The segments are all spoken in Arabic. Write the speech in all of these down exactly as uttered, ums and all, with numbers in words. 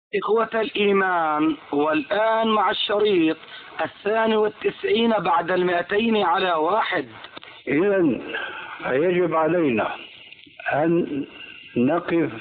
إخوة الإيمان، والآن مع الشريط الثاني والتسعين بعد المئتين على واحد. إذن يجب علينا أن نقف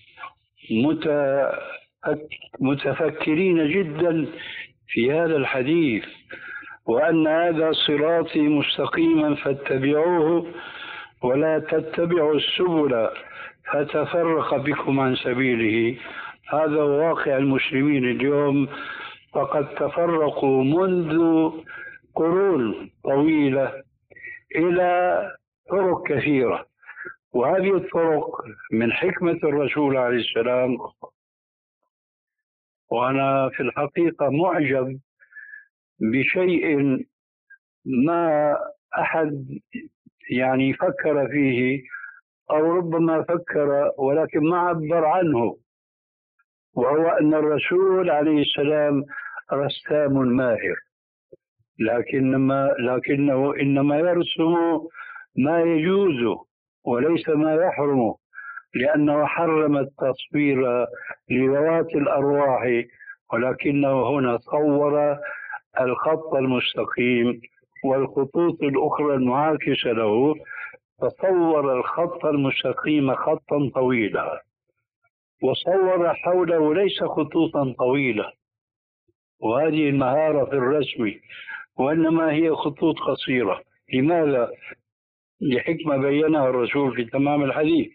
متفكرين جدا في هذا الحديث، وأن هذا صراطي مستقيما فاتبعوه ولا تتبعوا السبل فتفرق بكم عن سبيله. هذا واقع المسلمين اليوم، فقد تفرقوا منذ قرون طويلة إلى طرق كثيرة، وهذه الطرق من حكمة الرسول عليه السلام. وأنا في الحقيقة معجب بشيء ما أحد يعني فكر فيه، أو ربما فكر ولكن ما عبر عنه، وهو أن الرسول عليه السلام رسام ماهر، لكنما لكنه إنما يرسم ما يجوز وليس ما يحرم، لأنه حرم التصوير لذوات الأرواح، ولكنه هنا صور الخط المستقيم والخطوط الأخرى المعاكسة له، فصور الخط المستقيم خطا طويلا، وصور حوله ليس خطوطا طويلة، وهذه المهارة في الرسم، وإنما هي خطوط قصيرة. لماذا؟ لحكمة بينها الرسول في تمام الحديث.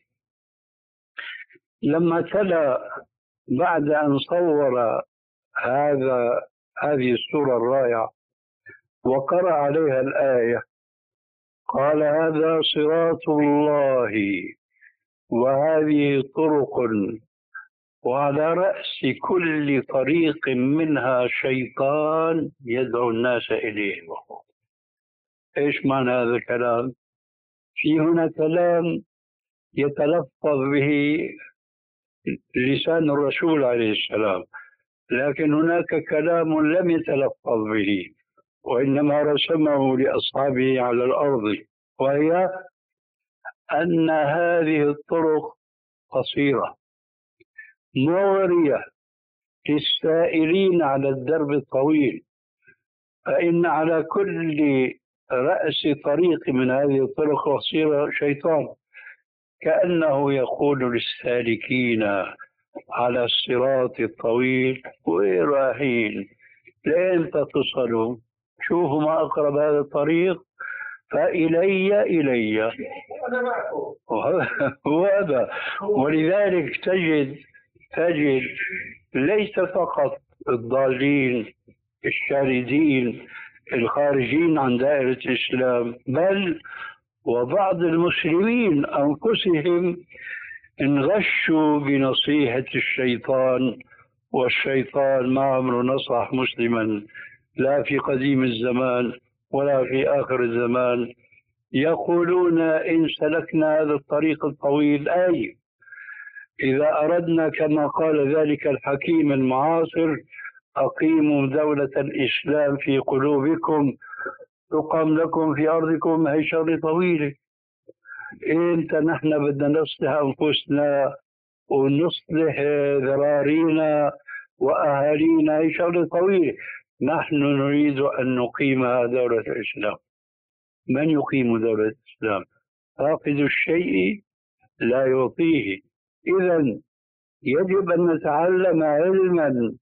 لما تلا بعد أن صور هذا هذه السورة الرائعة وقرأ عليها الآية، قال: هذا صراط الله وهذه طرق، وعلى رأس كل طريق منها شيطان يدعو الناس إليه. إيش معنى هذا الكلام؟ في هنا كلام يتلفظ به لسان الرسول عليه السلام، لكن هناك كلام لم يتلفظ به وإنما رسمه لأصحابه على الأرض، وهي أن هذه الطرق قصيرة مغرية للسائرين على الدرب الطويل، فإن على كل رأس طريق من هذه الطرق قصيرة شيطان، كأنه يقول للسالكين على الصراط الطويل: وين رايحين؟ لين تصلوا؟ شوفوا ما أقرب هذا الطريق، فإلي إلي وهذا. ولذلك تجد تجد ليس فقط الضالين الشاردين الخارجين عن دائرة الإسلام، بل وبعض المسلمين أنفسهم انغشوا بنصيحة الشيطان، والشيطان ما عمره نصح مسلما لا في قديم الزمان ولا في آخر الزمان. يقولون: إن سلكنا هذا الطريق الطويل، أي إذا أردنا كما قال ذلك الحكيم المعاصر: أقيموا دولة الإسلام في قلوبكم تقام لكم في أرضكم، هي شغلة طويلة. إنت نحن بدنا نصلح أنفسنا ونصلح ذرارينا وأهالينا، هي شغلة طويلة. نحن نريد أن نقيم دولة الإسلام. من يقيم دولة الإسلام؟ فاقد الشيء لا يعطيه. إذن يجب أن نتعلم علما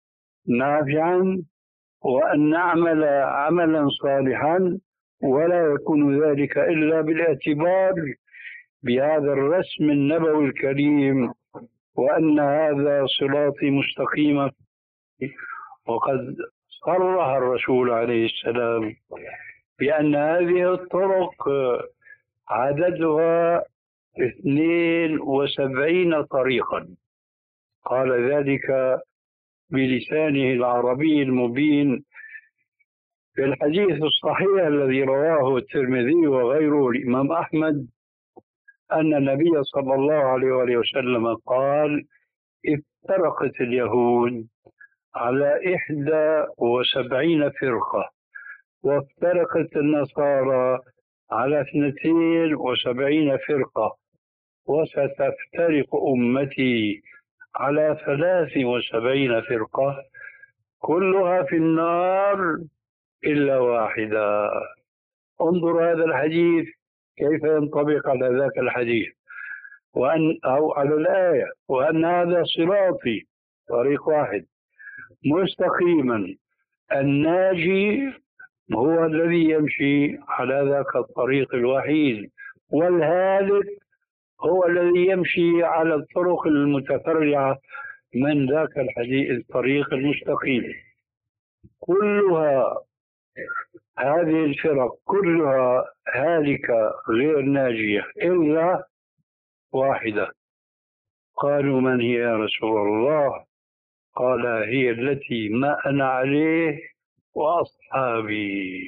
نافعا وأن نعمل عملا صالحا، ولا يكون ذلك إلا بالاعتبار بهذا الرسم النبوي الكريم، وأن هذا صراطي مستقيما. وقد صرح الرسول عليه السلام بأن هذه الطرق عددها اثنين وسبعين طريقا، قال ذلك بلسانه العربي المبين في الحديث الصحيح الذي رواه الترمذي وغيره الإمام أحمد، أن النبي صلى الله عليه وآله وسلم قال: افترقت اليهود على إحدى وسبعين فرقة، وافترقت النصارى على اثنتين وسبعين فرقة، وستفترق أمتي على ثلاث وسبعين فرقة كلها في النار إلا واحدة. انظر هذا الحديث كيف ينطبق على ذاك الحديث، وأن أو على الآية، وأن هذا صراطي طريق واحد مستقيما. الناجي هو الذي يمشي على ذاك الطريق الوحيد، والهالك هو الذي يمشي على الطرق المتفرعة من ذاك الحديث الطريق المستقيم. كلها هذه الفرق كلها هالكة غير ناجية إلا واحدة. قالوا من هي يا رسول الله؟ قال هي التي ما أنا عليه وأصحابي.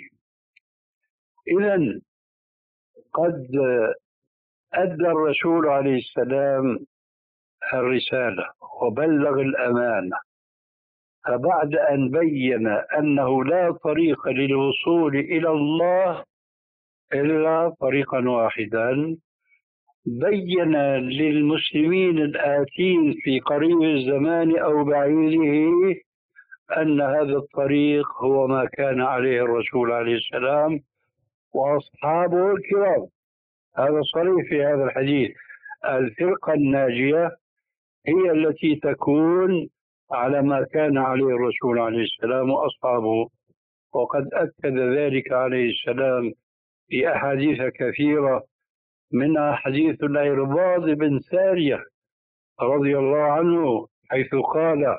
إذن قد أدى الرسول عليه السلام الرسالة وبلغ الأمانة، فبعد أن بين أنه لا طريق للوصول إلى الله إلا طريقا واحدا، بين للمسلمين الآتين في قريب الزمان أو بعيده أن هذا الطريق هو ما كان عليه الرسول عليه السلام وأصحابه الكرام. هذا صريح في هذا الحديث. الفرقة الناجية هي التي تكون على ما كان عليه الرسول عليه السلام وأصحابه، وقد أكد ذلك عليه السلام في أحاديث كثيرة، منها حديث العرباض بن سارية رضي الله عنه، حيث قال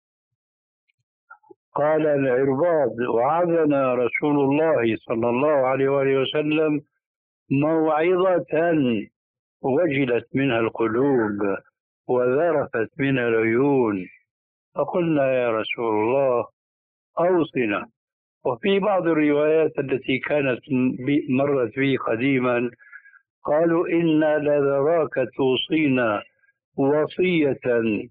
قال العرباض: وعظنا رسول الله صلى الله عليه وآله وسلم موعظة وجلت منها القلوب وذرفت منها العيون، فقلنا يا رسول الله أوصنا. وفي بعض الروايات التي كانت مرت بي قديما قالوا إنا لنراك توصينا وصية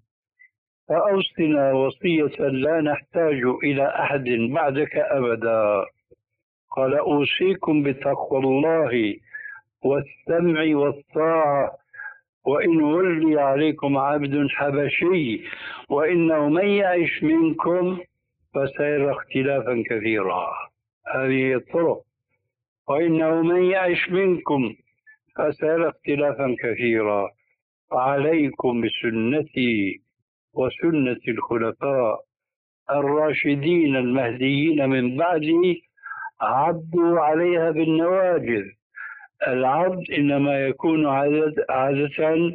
فأوصنا وصية لا نحتاج إلى أحد بعدك أبدا. قال: أوصيكم بتقوى الله والسمع والطاعة، وإن ولي عليكم عبد حبشي وإنه من يعش منكم فسيرى اختلافا كثيرا. هذه الطرق: وإنه من يعش منكم فسيرى اختلافا كثيرا، عليكم بسنتي وسنة الخلفاء الراشدين المهديين من بعدي، عضوا عليها بالنواجذ. العض إنما يكون عادة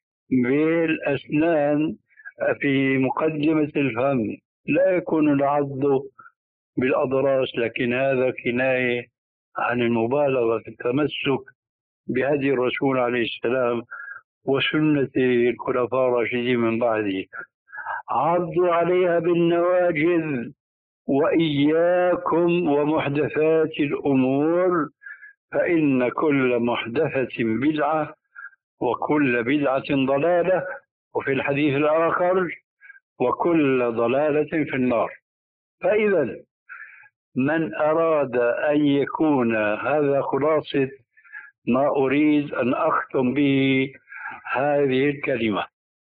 بالأسنان في مقدمة الفم، لا يكون العض بالأضراس، لكن هذا كناية عن المبالغة في التمسك بهدي الرسول عليه السلام وسنة الخلفاء الراشدين من بعده. عضوا عليها بالنواجذ، وإياكم ومحدثات الأمور، فإن كل محدثة بدعة وكل بدعة ضلالة، وفي الحديث الآخر: وكل ضلالة في النار. فإذا من أراد أن يكون، هذا خلاصة ما أريد أن أختم به هذه الكلمة،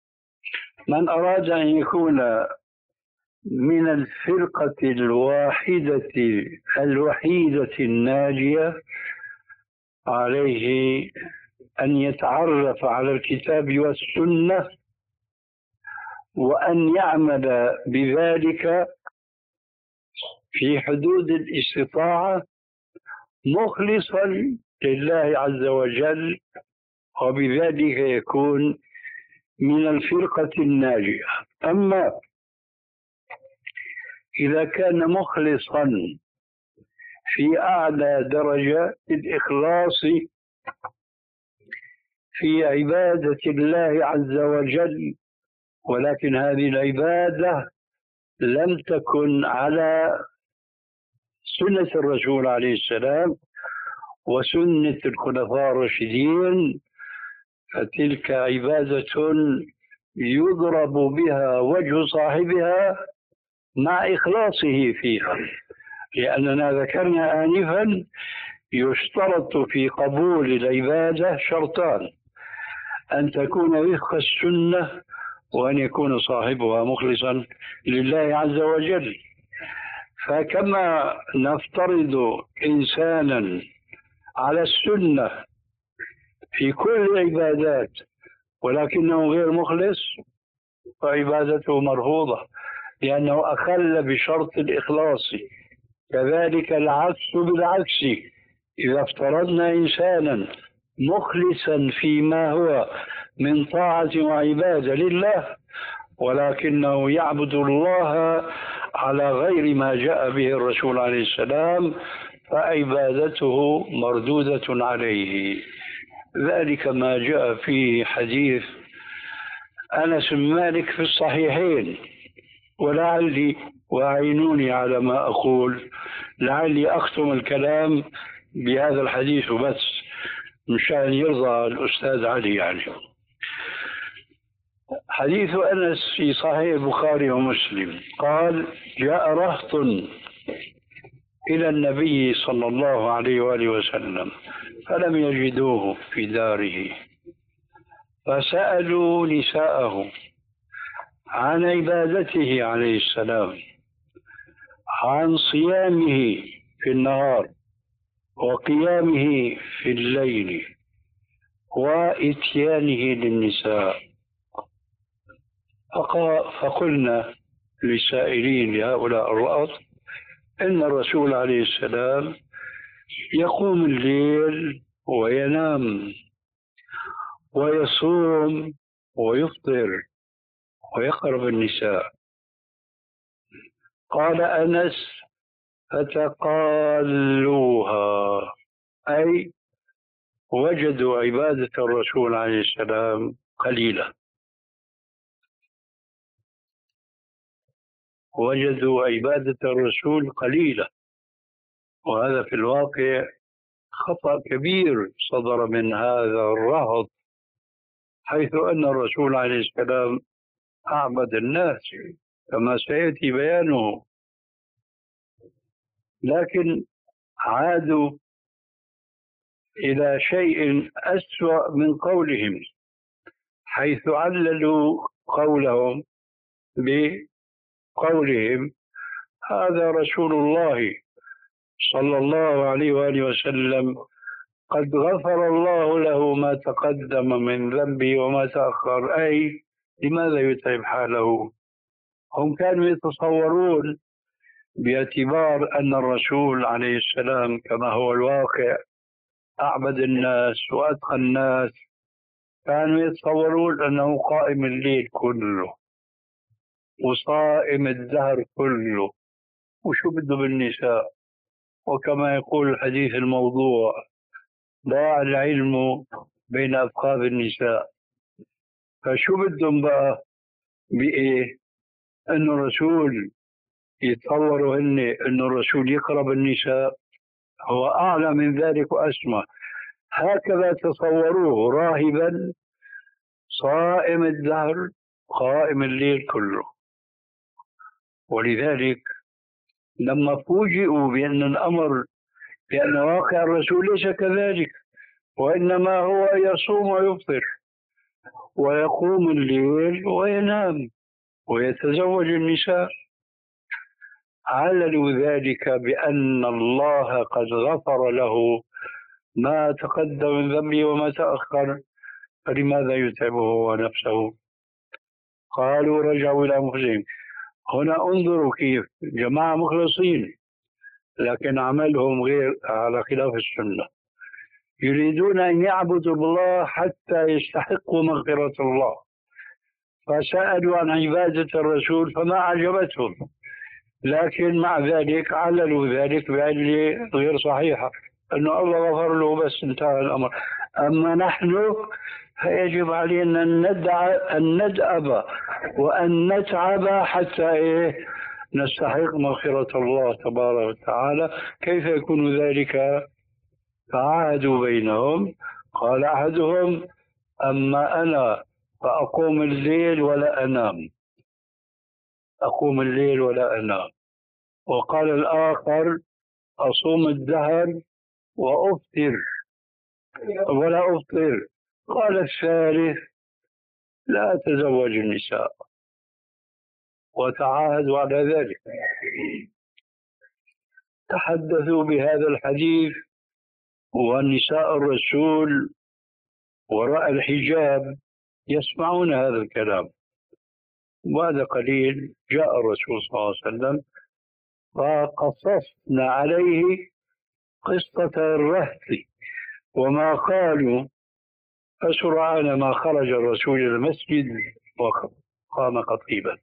من أراد أن يكون من الفرقة الواحدة الوحيدة الناجية عليه أن يتعرف على الكتاب والسنة، وأن يعمل بذلك في حدود الاستطاعة مخلصا لله عز وجل، وبذلك يكون من الفرقة الناجية. أما إذا كان مخلصا في أعلى درجة الإخلاص في عبادة الله عز وجل، ولكن هذه العبادة لم تكن على سنة الرسول عليه السلام وسنة الخلفاء الراشدين، فتلك عبادة يضرب بها وجه صاحبها مع إخلاصه فيها، لأننا ذكرنا آنفا يشترط في قبول العبادة شرطان: أن تكون وفق السنة وأن يكون صاحبها مخلصا لله عز وجل. فكما نفترض إنسانا على السنة في كل العبادات ولكنه غير مخلص فعبادته مرفوضة لأنه أخل بشرط الإخلاص. كذلك العكس بالعكس، إذا افترضنا إنسانا مخلصا فيما هو من طاعة وعبادة لله ولكنه يعبد الله على غير ما جاء به الرسول عليه السلام فعبادته مردودة عليه. ذلك ما جاء في حديث أنس بن مالك في الصحيحين. ولعلي، وأعينوني على ما أقول، لعلي أختم الكلام بهذا الحديث بس مشان يرضى الأستاذ علي. يعني حديث أنس في صحيح البخاري ومسلم قال: جاء رهط إلى النبي صلى الله عليه وآله وسلم فلم يجدوه في داره فسألوا نساءه عن عبادته عليه السلام، عن صيامه في النهار وقيامه في الليل وإتيانه للنساء. فقلنا للسائلين لهؤلاء الرهط إن الرسول عليه السلام يقوم الليل وينام ويصوم ويفطر ويقرب النساء. قال أنس: فتقالوها، أي وجدوا عبادة الرسول عليه السلام قليلة، وجدوا عبادة الرسول قليلة. وهذا في الواقع خطأ كبير صدر من هذا الرهط، حيث أن الرسول عليه السلام أعبد الناس كما سيأتي بيانه، لكن عادوا إلى شيء أسوأ من قولهم، حيث عللوا قولهم بقولهم: هذا رسول الله صلى الله عليه وآله وسلم قد غفر الله له ما تقدم من ذنبه وما تأخر، أي لماذا يتعب حاله؟ هم كانوا يتصورون باعتبار أن الرسول عليه السلام كما هو الواقع أعبد الناس وأتقى الناس، كانوا يتصورون أنه قائم الليل كله وصائم الدهر كله، وشو بده بالنساء؟ وكما يقول الحديث الموضوع: ضاع العلم بين أفخاذ النساء. فشو بدهم بقى بإيه؟ أن الرسول يتصوروا هن أن الرسول يقرب النساء؟ هو أعلى من ذلك وأسمى. هكذا تصوروه راهبا صائم الدهر قائم الليل كله. ولذلك لما فوجئوا بأن الأمر بأن واقع الرسول ليس كذلك، وإنما هو يصوم ويفطر ويقوم الليل وينام ويتزوج النساء، عللوا ذلك بأن الله قد غفر له ما تقدم من ذنبه وما تأخر، فلماذا يتعبه هو نفسه؟ قالوا رجعوا إلى أنفسهم. هنا انظروا كيف جماعة مخلصين لكن عملهم غير على خلاف السنة، يريدون أن يعبدوا الله حتى يستحقوا مغفرة الله، فسألوا عن عبادة الرسول فما أعجبتهم، لكن مع ذلك عللوا ذلك بعلة غير صحيحة، أنه الله غفر له بس انتهى الأمر. أما نحن فيجب علينا أن ندع أن ندأب وأن نتعب حتى إيه نستحق مغفرة الله تبارك وتعالى. كيف يكون ذلك؟ فعاهدوا بينهم. قال أحدهم: أما أنا فأقوم الليل ولا أنام، أقوم الليل ولا أنام. وقال الآخر: أصوم الدهر وأفطر ولا أفطر. قال الثالث: لا تزوج النساء، وتعاهدوا على ذلك. تحدثوا بهذا الحديث والنساء الرسول وراء الحجاب يسمعون هذا الكلام. بعد قليل جاء الرسول صلى الله عليه وسلم فقصصنا عليه قصة الرهط وما قالوا. فسرعان ما خرج الرسول إلى المسجد وقام خطيبا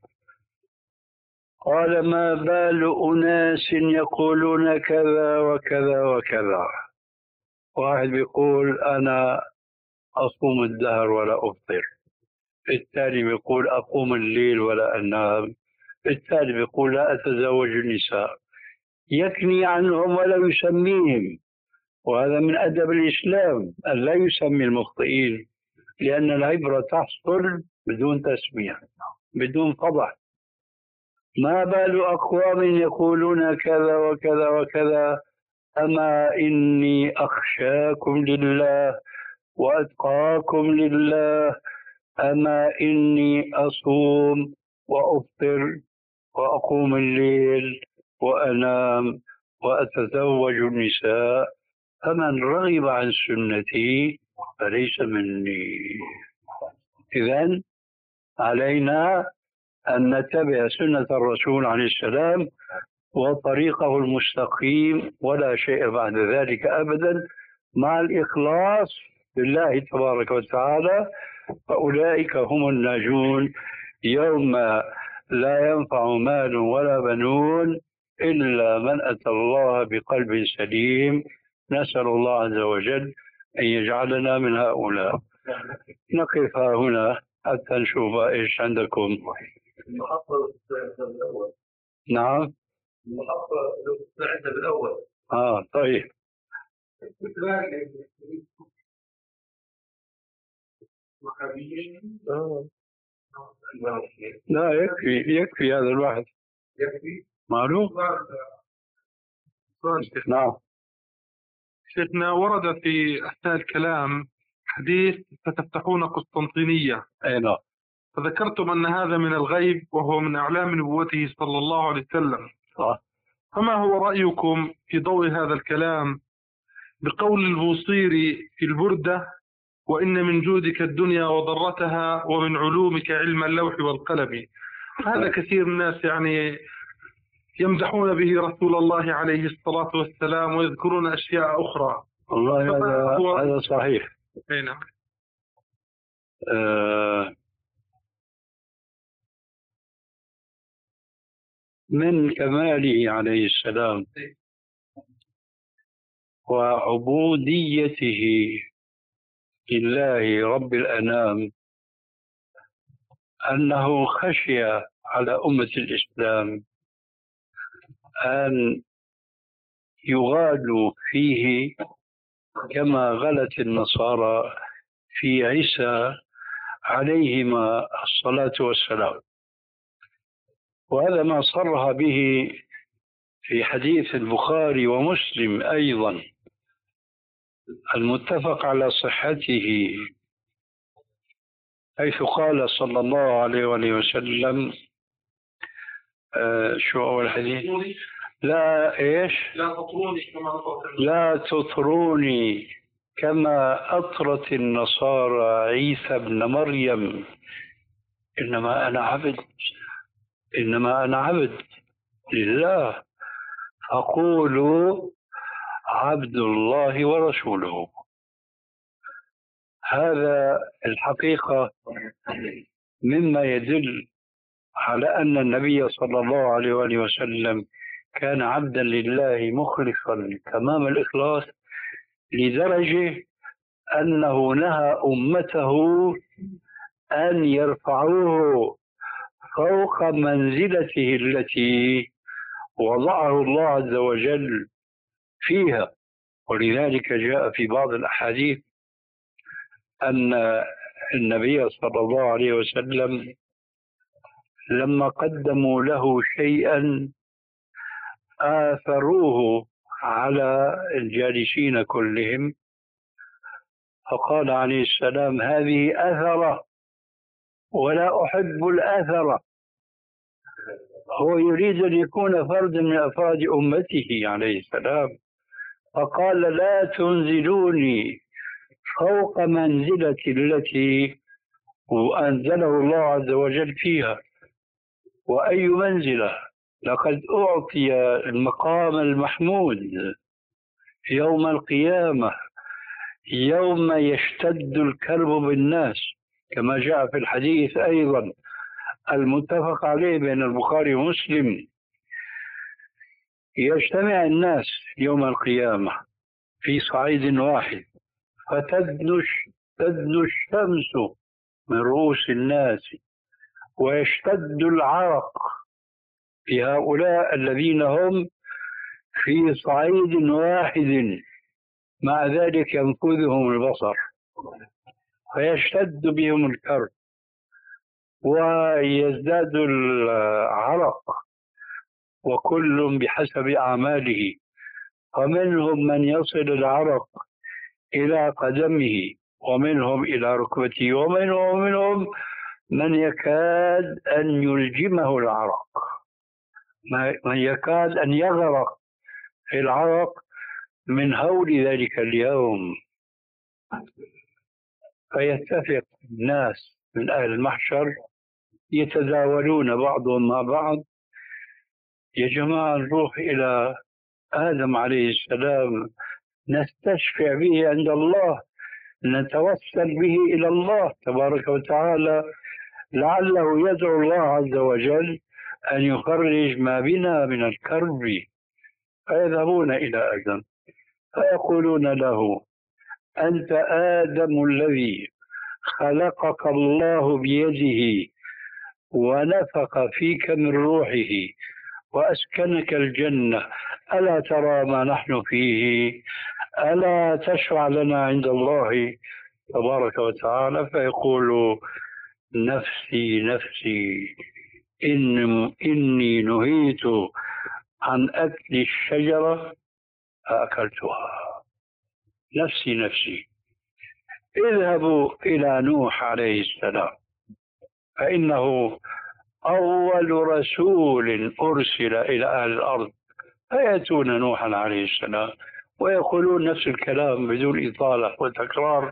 قال: ما بال أناس يقولون كذا وكذا وكذا. واحد بيقول أنا أصوم الدهر ولا أفطر، الثاني بيقول أقوم الليل ولا أنام، الثالث بيقول لا أتزوج النساء، يكني عنهم ولا يسميهم. وهذا من أدب الإسلام أن لا يسمي المخطئين، لأن العبرة تحصل بدون تسمية بدون فضح. ما بال أقوام يقولون كذا وكذا وكذا، أما إني أخشاكم لله وأتقاكم لله، أما إني أصوم وأفطر وأقوم الليل وأنام وأتزوج النساء، فمن رغب عن سنتي فليس مني. إذن علينا أن نتبع سنة الرسول عليه السلام وطريقه المستقيم، ولا شيء بعد ذلك أبدا، مع الإخلاص لله تبارك وتعالى. فأولئك هم الناجون يوم لا ينفع مال ولا بنون إلا من أتى الله بقلب سليم. نسأل الله عز وجل أن يجعلنا من هؤلاء. نقف هنا حتى نشوف إيش عندكم. نعم. آه طيب. لا يكفي يكفي هذا الواحد يكفي معروف. نعم. شيخنا، ورد في أثناء الكلام حديث ستفتحون قسطنطينية. أي نعم. فذكرتم أن هذا من الغيب وهو من أعلام نبوته صلى الله عليه وسلم. آه. فما هو رأيكم في ضوء هذا الكلام بقول البوصيري في البردة: وإن من جودك الدنيا وضرتها ومن علومك علم اللوح والقلم. هذا كثير من الناس يعني يمدحون به رسول الله عليه الصلاة والسلام ويذكرون أشياء أخرى. والله هذا هو... هذا صحيح. نعم. آه من كماله عليه السلام وعبوديته لله رب الأنام أنه خشي على أمة الإسلام أن يغالوا فيه كما غلت النصارى في عيسى عليهما الصلاة والسلام. وهذا ما صرح به في حديث البخاري ومسلم أيضا المتفق على صحته، حيث قال صلى الله عليه وآله وسلم آه شو أول حديث؟ لا إيش؟ لا تطروني كما لا تطروني كما أطرت النصارى عيسى ابن مريم، إنما أنا عبد إنما أنا عبد لله، فقولوا عبد الله ورسوله. هذا الحقيقة مما يدل على أن النبي صلى الله عليه وآله وسلم كان عبدا لله مخلصا تمام الإخلاص، لدرجة أنه نهى أمته أن يرفعوه فوق منزلته التي وضعه الله عز وجل فيها. ولذلك جاء في بعض الأحاديث أن النبي صلى الله عليه وسلم لما قدموا له شيئا آثروه على الجالسين كلهم، فقال عليه السلام: هذه أثرة ولا أحب الآثرة. هو يريد أن يكون فردا من أفراد أمته عليه السلام، فقال لا تنزلوني فوق منزلتي التي أنزله الله عز وجل فيها. وأي منزلة؟ لقد أعطي المقام المحمود يوم القيامة، يوم يشتد الكرب بالناس، كما جاء في الحديث أيضا المتفق عليه بين البخاري ومسلم. يجتمع الناس يوم القيامة في صعيد واحد، فتدنو تدنو الشمس من رؤوس الناس، ويشتد العرق في هؤلاء الذين هم في صعيد واحد، مع ذلك ينفذهم البصر، فيشتد بهم الكرب ويزداد العرق، وكل بحسب أعماله. فمنهم من يصل العرق إلى قدمه، ومنهم إلى ركبته، ومنهم منهم من يكاد أن يلجمه العرق، من يكاد أن يغرق في العرق من هول ذلك اليوم. فيتفق الناس من أهل المحشر يتداولون بعضهم مع بعض: يا جماعة نروح إلى آدم عليه السلام نستشفع به عند الله، نتوسل به إلى الله تبارك وتعالى، لعله يدعو الله عز وجل أن يخرج ما بنا من الكرب. فيذهبون إلى آدم فيقولون له: أنت آدم الذي خلقك الله بيده ونفخ فيك من روحه وأسكنك الجنة، ألا ترى ما نحن فيه؟ ألا تشفع لنا عند الله تبارك وتعالى؟ فيقول: نفسي نفسي، إن إني نهيت عن أكل الشجرة فأكلتها. نفسي نفسي. اذهبوا إلى نوح عليه السلام، فإنه أول رسول أرسل إلى أهل الأرض، فيأتون نوحا عليه السلام ويقولون نفس الكلام بدون إطالة وتكرار،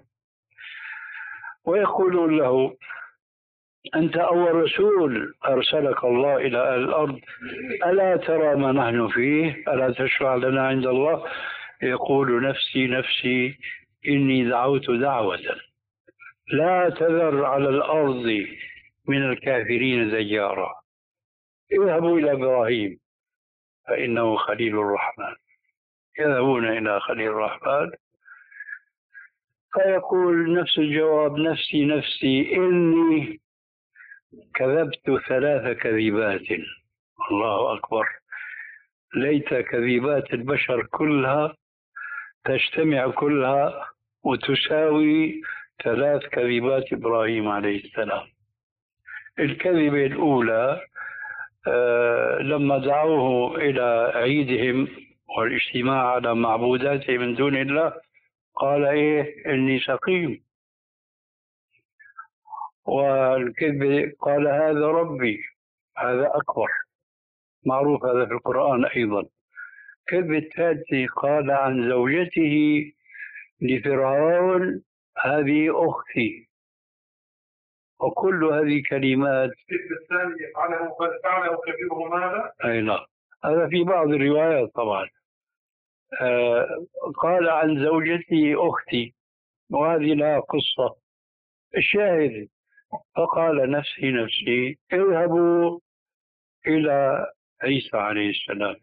ويقولون له: أنت أول رسول أرسلك الله إلى أهل الأرض، ألا ترى ما نحن فيه؟ ألا تشفع لنا عند الله؟ يقول: نفسي نفسي، إني دعوت دعوة لا تذر على الأرض من الكافرين ديارا. اذهبوا إلى إبراهيم فإنه خليل الرحمن. يذهبون إلى خليل الرحمن فيقول نفس الجواب: نفسي نفسي، إني كذبت ثلاث كذبات. الله أكبر، ليت كذبات البشر كلها تجتمع كلها وتساوي ثلاث كذبات إبراهيم عليه السلام. الكذبة الأولى آه لما دعوه إلى عيدهم والاجتماع على معبوداته من دون الله، قال: إيه إني سقيم. والكذب قال: هذا ربي. هذا أكبر، معروف هذا في القرآن أيضا. كذب الثالث قال عن زوجته لفرعون: هذه أختي. وكل هذه كلمات. الكذب الثاني فعله فعله كبيره ماذا؟ أي نعم، هذا في بعض الروايات طبعا. آه قال عن زوجتي أختي، وهذه لها قصة. الشاهد: فقال نفسي نفسي، اذهبوا إلى عيسى عليه السلام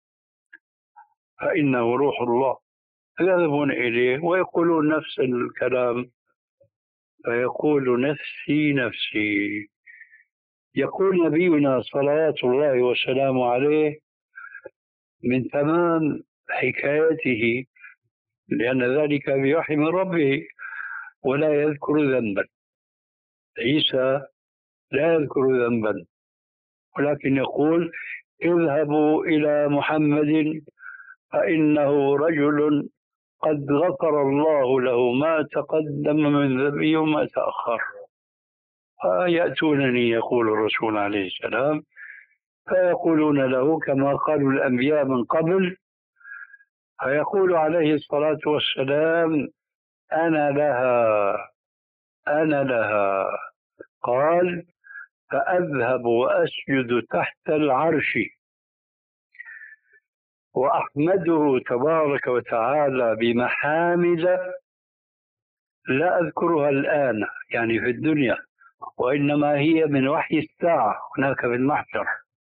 فإنه روح الله. يذهبون إليه ويقولون نفس الكلام، فيقول: نفسي نفسي. يقول نبينا صلوات الله وسلامه عليه من تمام حكايته، لأن ذلك بوحي من ربه ولا يذكر ذنبا. عيسى لا يذكر ذنبا، ولكن يقول: اذهبوا إلى محمد فإنه رجل قد غفر الله له ما تقدم من ذنبه وما تأخر. فيأتونني يقول الرسول عليه السلام فيقولون له كما قالوا الأنبياء من قبل، فيقول عليه الصلاة والسلام أنا لها أنا لها. قال فأذهب وأسجد تحت العرش وأحمده تبارك وتعالى بمحامد لا أذكرها الآن يعني في الدنيا، وإنما هي من وحي الساعة هناك في المحشر.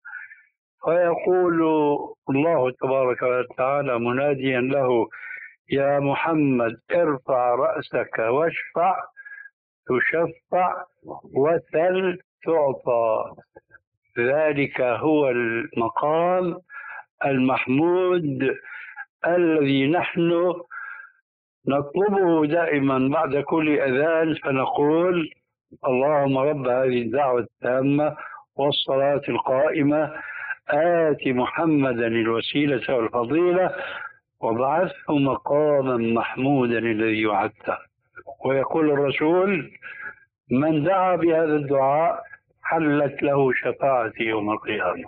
فيقول الله تبارك وتعالى مناديا له يا محمد ارفع رأسك واشفع تشفع وسل تعطى. ذلك هو المقام المحمود الذي نحن نطلبه دائما بعد كل أذان، فنقول اللهم رب هذه الدعوة التامة والصلاة القائمة آت محمدا الوسيلة والفضيلة وابعثه مقاما محمودا الذي وعدته. ويقول الرسول من دعا بهذا الدعاء حلت له شفاعتي يوم القيامة.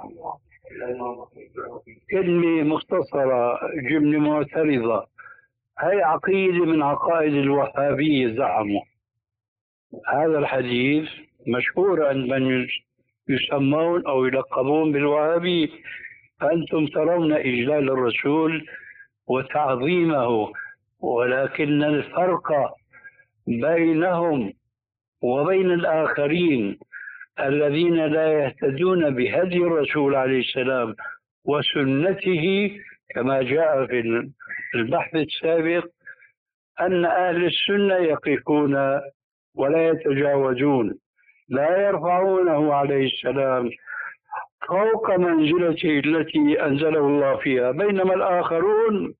كلمة مختصرة جملة معترضة، هي عقيدة من عقائد الوهابية زعموا. هذا الحديث مشهور عند من يسمون أو يلقبون بالوهابية. أنتم ترون إجلال الرسول وتعظيمه، ولكن الفرق بينهم وبين الآخرين الذين لا يهتدون بهدي الرسول عليه السلام وسنته كما جاء في البحث السابق أن أهل السنة يقفون ولا يتجاوزون، لا يرفعونه عليه السلام فوق منزلته التي أنزله الله فيها، بينما الآخرون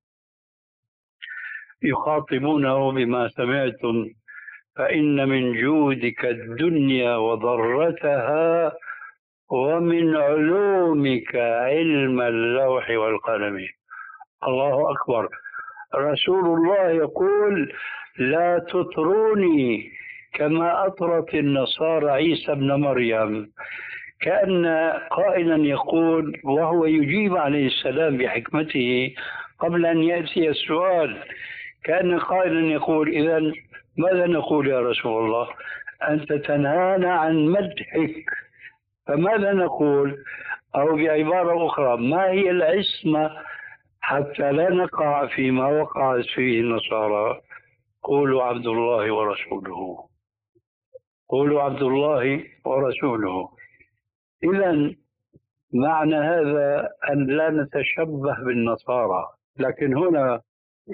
يخاطبونه بما سمعتم فإن من جودك الدنيا وضرتها ومن علومك علم اللوح والقلم. الله أكبر. رسول الله يقول لا تطروني كما أطرت النصارى عيسى ابن مريم، كأن قائلا يقول وهو يجيب عليه السلام بحكمته قبل أن يأتي السؤال، كأن قائلا يقول إذن ماذا نقول يا رسول الله؟ أنت تنهانا عن مدحك، فماذا نقول؟ أو بعبارة أخرى ما هي العصمة حتى لا نقع فيما وقعت فيه النصارى؟ قولوا عبد الله ورسوله، قولوا عبد الله ورسوله. إذن معنى هذا أن لا نتشبه بالنصارى، لكن هنا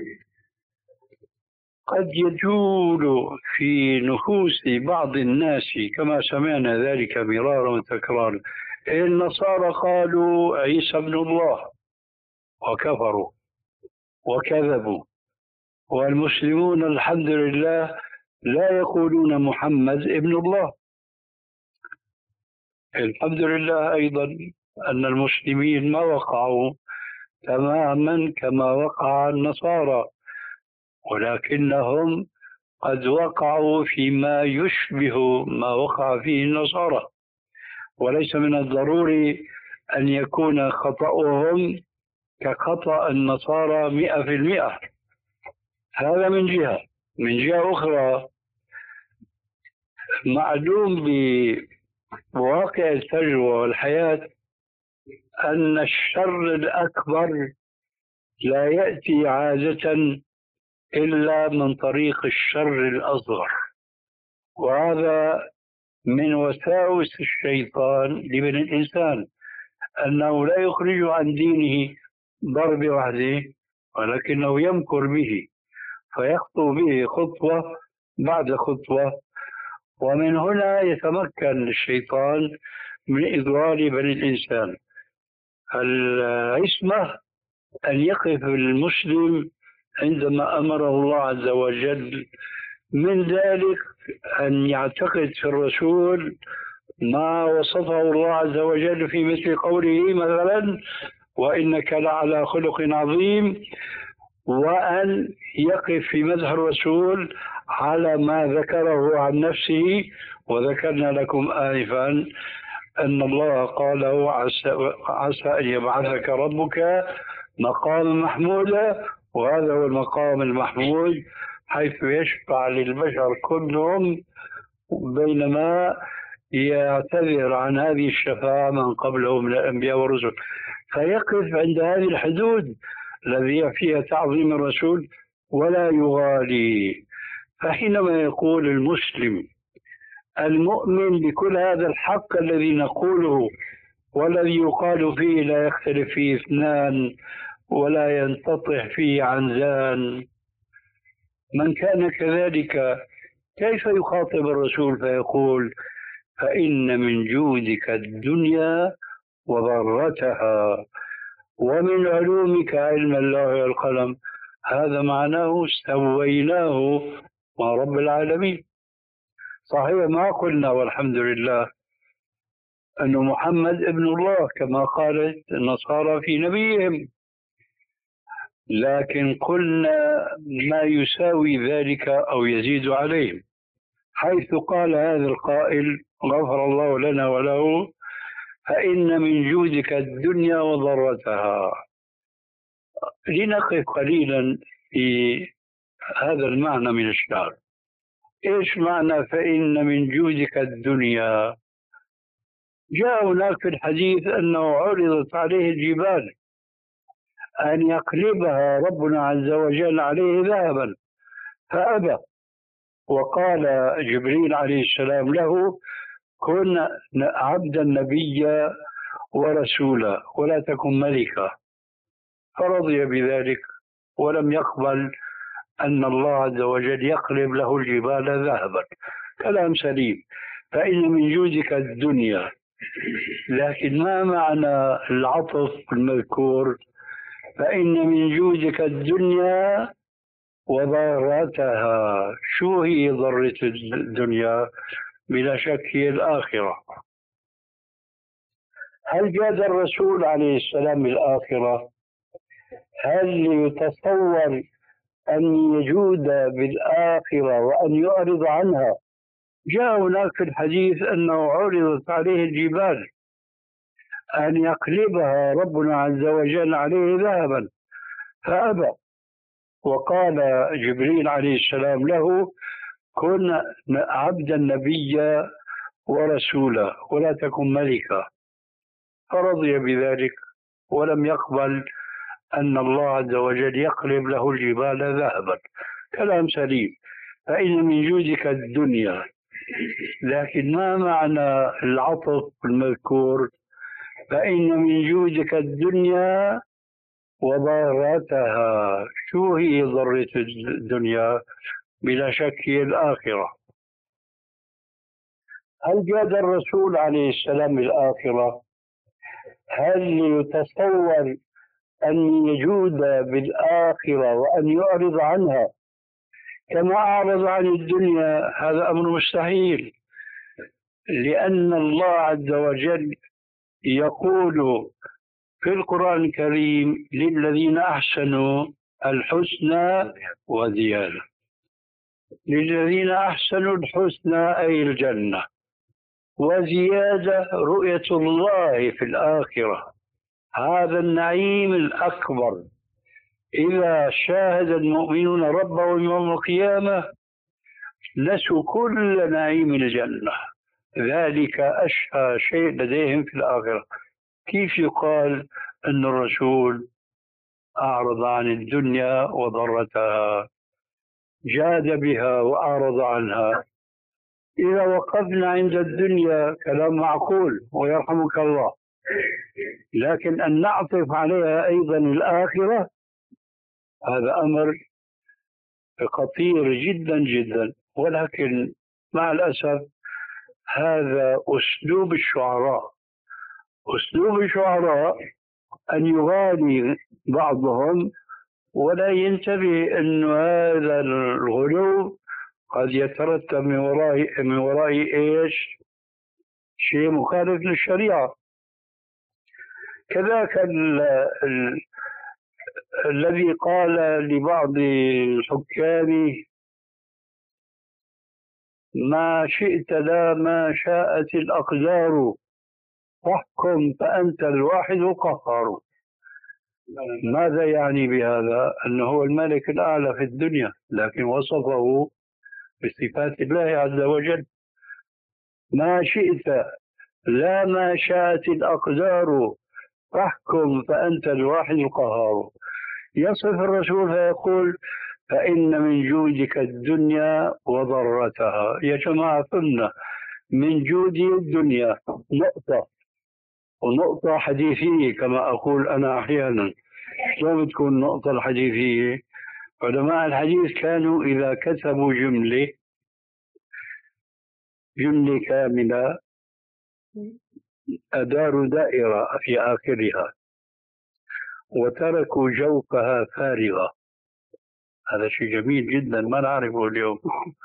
قد يجول في نفوس بعض الناس كما سمعنا ذلك مرارا وتكرارا النصارى قالوا عيسى ابن الله وكفروا وكذبوا، والمسلمون الحمد لله لا يقولون محمد ابن الله. الحمد لله أيضا أن المسلمين ما وقعوا تماما كما وقع النصارى، ولكنهم قد وقعوا فيما يشبه ما وقع فيه النصارى، وليس من الضروري أن يكون خطأهم كخطأ النصارى مئة في المئة. هذا من جهة. من جهة أخرى معلوم بواقع التجربة والحياة أن الشر الأكبر لا يأتي عادة إلا من طريق الشر الأصغر، وهذا من وساوس الشيطان لابن الإنسان أنه لا يخرج عن دينه ضرب وحده، ولكنه يمكر به فيخطو به خطوة بعد خطوة، ومن هنا يتمكن الشيطان من إضلال بني الإنسان. العصمة أن يقف المسلم عندما أمره الله عز وجل، من ذلك أن يعتقد في الرسول ما وصفه الله عز وجل في مثل قوله مثلا وإنك لعلى خلق عظيم، وأن يقف في مدح الرسول على ما ذكره عن نفسه. وذكرنا لكم آنفا أن الله قال عسى, عسى أن يبعثك ربك مقام محمودا، وهذا هو المقام المحمود حيث يشفع للبشر كلهم، بينما يعتذر عن هذه الشفاعة من قبله من الأنبياء والرسل، فيقف عند هذه الحدود الذي فيها تعظيم الرسول ولا يغالي. فحينما يقول المسلم المؤمن بكل هذا الحق الذي نقوله والذي يقال فيه لا يختلف فيه اثنان ولا ينتطح فيه عنزان، من كان كذلك كيف يخاطب الرسول فيقول فإن من جودك الدنيا وضرتها ومن علومك علم اللوح والقلم؟ هذا معناه سويناه مع رب العالمين. صحيح ما قلنا والحمد لله أن محمد ابن الله كما قالت النصارى في نبيهم، لكن قلنا ما يساوي ذلك أو يزيد عليهم، حيث قال هذا القائل غفر الله لنا وله فإن من جودك الدنيا وضرتها. لنقف قليلا في هذا المعنى من الشعر. إيش معنى فإن من جودك الدنيا؟ جاء هناك في الحديث أنه عرضت عليه الجبال أن يقلبها ربنا عز وجل عليه ذهبا فأبى، وقال جبريل عليه السلام له كن عبدا نبيا ورسولا ولا تكن ملكا، فرضي بذلك ولم يقبل أن الله عز وجل يقلب له الجبال ذهبا. كلام سليم. فإن من جودك الدنيا، لكن ما معنى العطف المذكور فإن من جودك الدنيا وضرتها؟ شو هي ضرة الدنيا؟ بلا شك هي الآخرة. هل جاد الرسول عليه السلام الآخرة؟ هل يتصور أن يجود بالآخرة وأن يعرض عنها؟ جاء هناك في الحديث أنه عرضت عليه الجبال أن يقلبها ربنا عز وجل عليه ذهبا فأبى، وقال جبريل عليه السلام له كن عبدا نبيا ورسولا ولا تكن ملكا، فرضي بذلك ولم يقبل أن الله عز وجل يقلب له الجبال ذهبا. كلام سليم. فإن من جودك الدنيا، لكن ما معنى العطف المذكور فإن من جودك الدنيا وضرتها؟ شو هي ضرة الدنيا؟ بلا شك هي الآخرة. هل جاد الرسول عليه السلام الآخرة؟ هل يتصور أن يجود بالآخرة وأن يعرض عنها كما أعرض عن الدنيا؟ هذا أمر مستحيل، لأن الله عز وجل يقول في القرآن الكريم للذين أحسنوا الحسنى وزيادة. للذين أحسنوا الحسنى أي الجنة، وزيادة رؤية الله في الآخرة، هذا النعيم الأكبر. إذا شاهد المؤمنون ربهم يوم القيامة نسوا كل نعيم الجنة، ذلك أشهى شيء لديهم في الآخرة. كيف يقال أن الرسول أعرض عن الدنيا وضرتها، جاد بها وأعرض عنها؟ إذا وقفنا عند الدنيا كلام معقول ويرحمك الله، لكن أن نعطف عليها أيضا الآخرة هذا أمر خطير جدا جدا. ولكن مع الأسف هذا أسلوب الشعراء. أسلوب الشعراء أن يغالي بعضهم ولا ينتبه أن هذا الغلو قد يترتب من وراء من وراء إيش؟ شيء مخالف للشريعة. كذاك ال ال الذي قال لبعض الحكام ما شئت لا ما شاءت الأقدار، فاحكم فأنت الواحد القهار. ماذا يعني بهذا؟ أنه هو الملك الأعلى في الدنيا، لكن وصفه بصفات الله عز وجل. ما شئت لا ما شاءت الأقدار، فاحكم فأنت الواحد القهار. يصف الرسول فيقول: فإن من جودك الدنيا وضرتها. يا جماعة قلنا من جودي الدنيا نقطة، ونقطة حديثية كما أقول أنا أحيانا. شلون تكون نقطة الحديثية؟ علماء الحديث كانوا إذا كتبوا جملة جملة كاملة أداروا دائرة في آخرها وتركوا جوفها فارغة. هذا شيء جميل جدا ما نعرفه اليوم.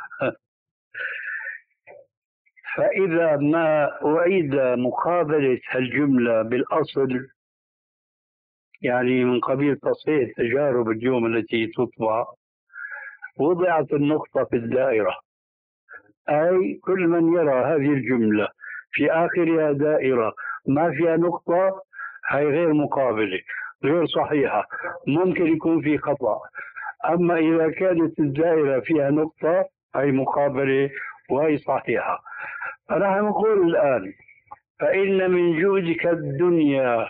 فإذا ما أعيد مقابلة هالجملة بالأصل، يعني من قبيل تصحيح التجارب اليوم التي تطبع، وضعت النقطة في الدائرة، أي كل من يرى هذه الجملة في آخرها دائرة ما فيها نقطة، هي غير مقابلة، غير صحيحة، ممكن يكون في خطأ. أما إذا كانت الدائرة فيها نقطة، هي مقابلة وهي صحيحة. راح نقول الآن: فإن من جودك الدنيا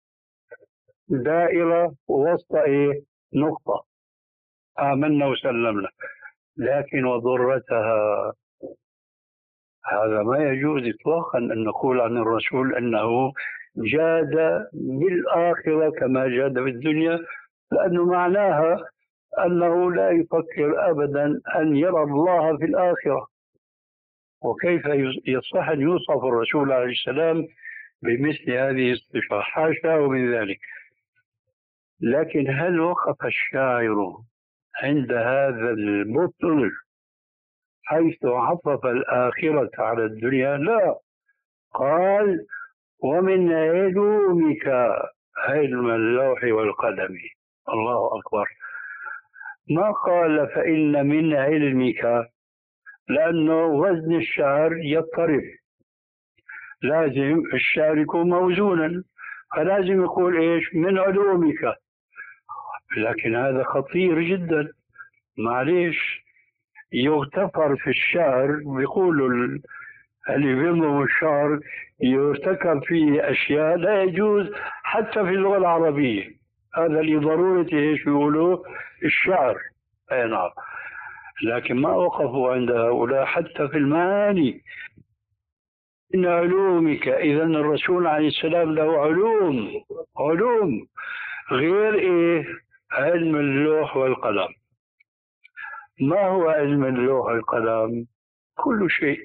دائرة ووسط إيه؟ نقطة. آمنا وسلمنا. لكن وضرتها، هذا ما يجوز إطلاقا أن نقول عن الرسول أنه جاد بالآخرة كما جاد بالدنيا، لأنه معناها أنه لا يفكر أبدا أن يرى الله في الآخرة. وكيف يصح أن يوصف الرسول عليه السلام بمثل هذه الصفة؟ حاشا ومن ذلك. لكن هل وقف الشاعر عند هذا البطل حيث عطف الآخرة على الدنيا؟ لا، قال: ومن علومك علم اللوح والقلم. الله أكبر. ما قال فإن من علمك، لأنه وزن الشعر يضطرب، لازم الشعر يكون موزونا، فلازم يقول إيش؟ من علومك. لكن هذا خطير جدا، معليش، يغتفر في الشعر، بيقولوا اللي بينظم الشعر يرتكب فيه أشياء لا يجوز حتى في اللغة العربية. هذا لضرورة إيش يقولوا؟ الشعر. أي نعم. لكن ما وقفوا عند هؤلاء حتى في المعاني. إن علومك، إذا الرسول عليه السلام له علوم، علوم غير إيه؟ علم اللوح والقلم. ما هو علم اللوح والقلم؟ كل شيء،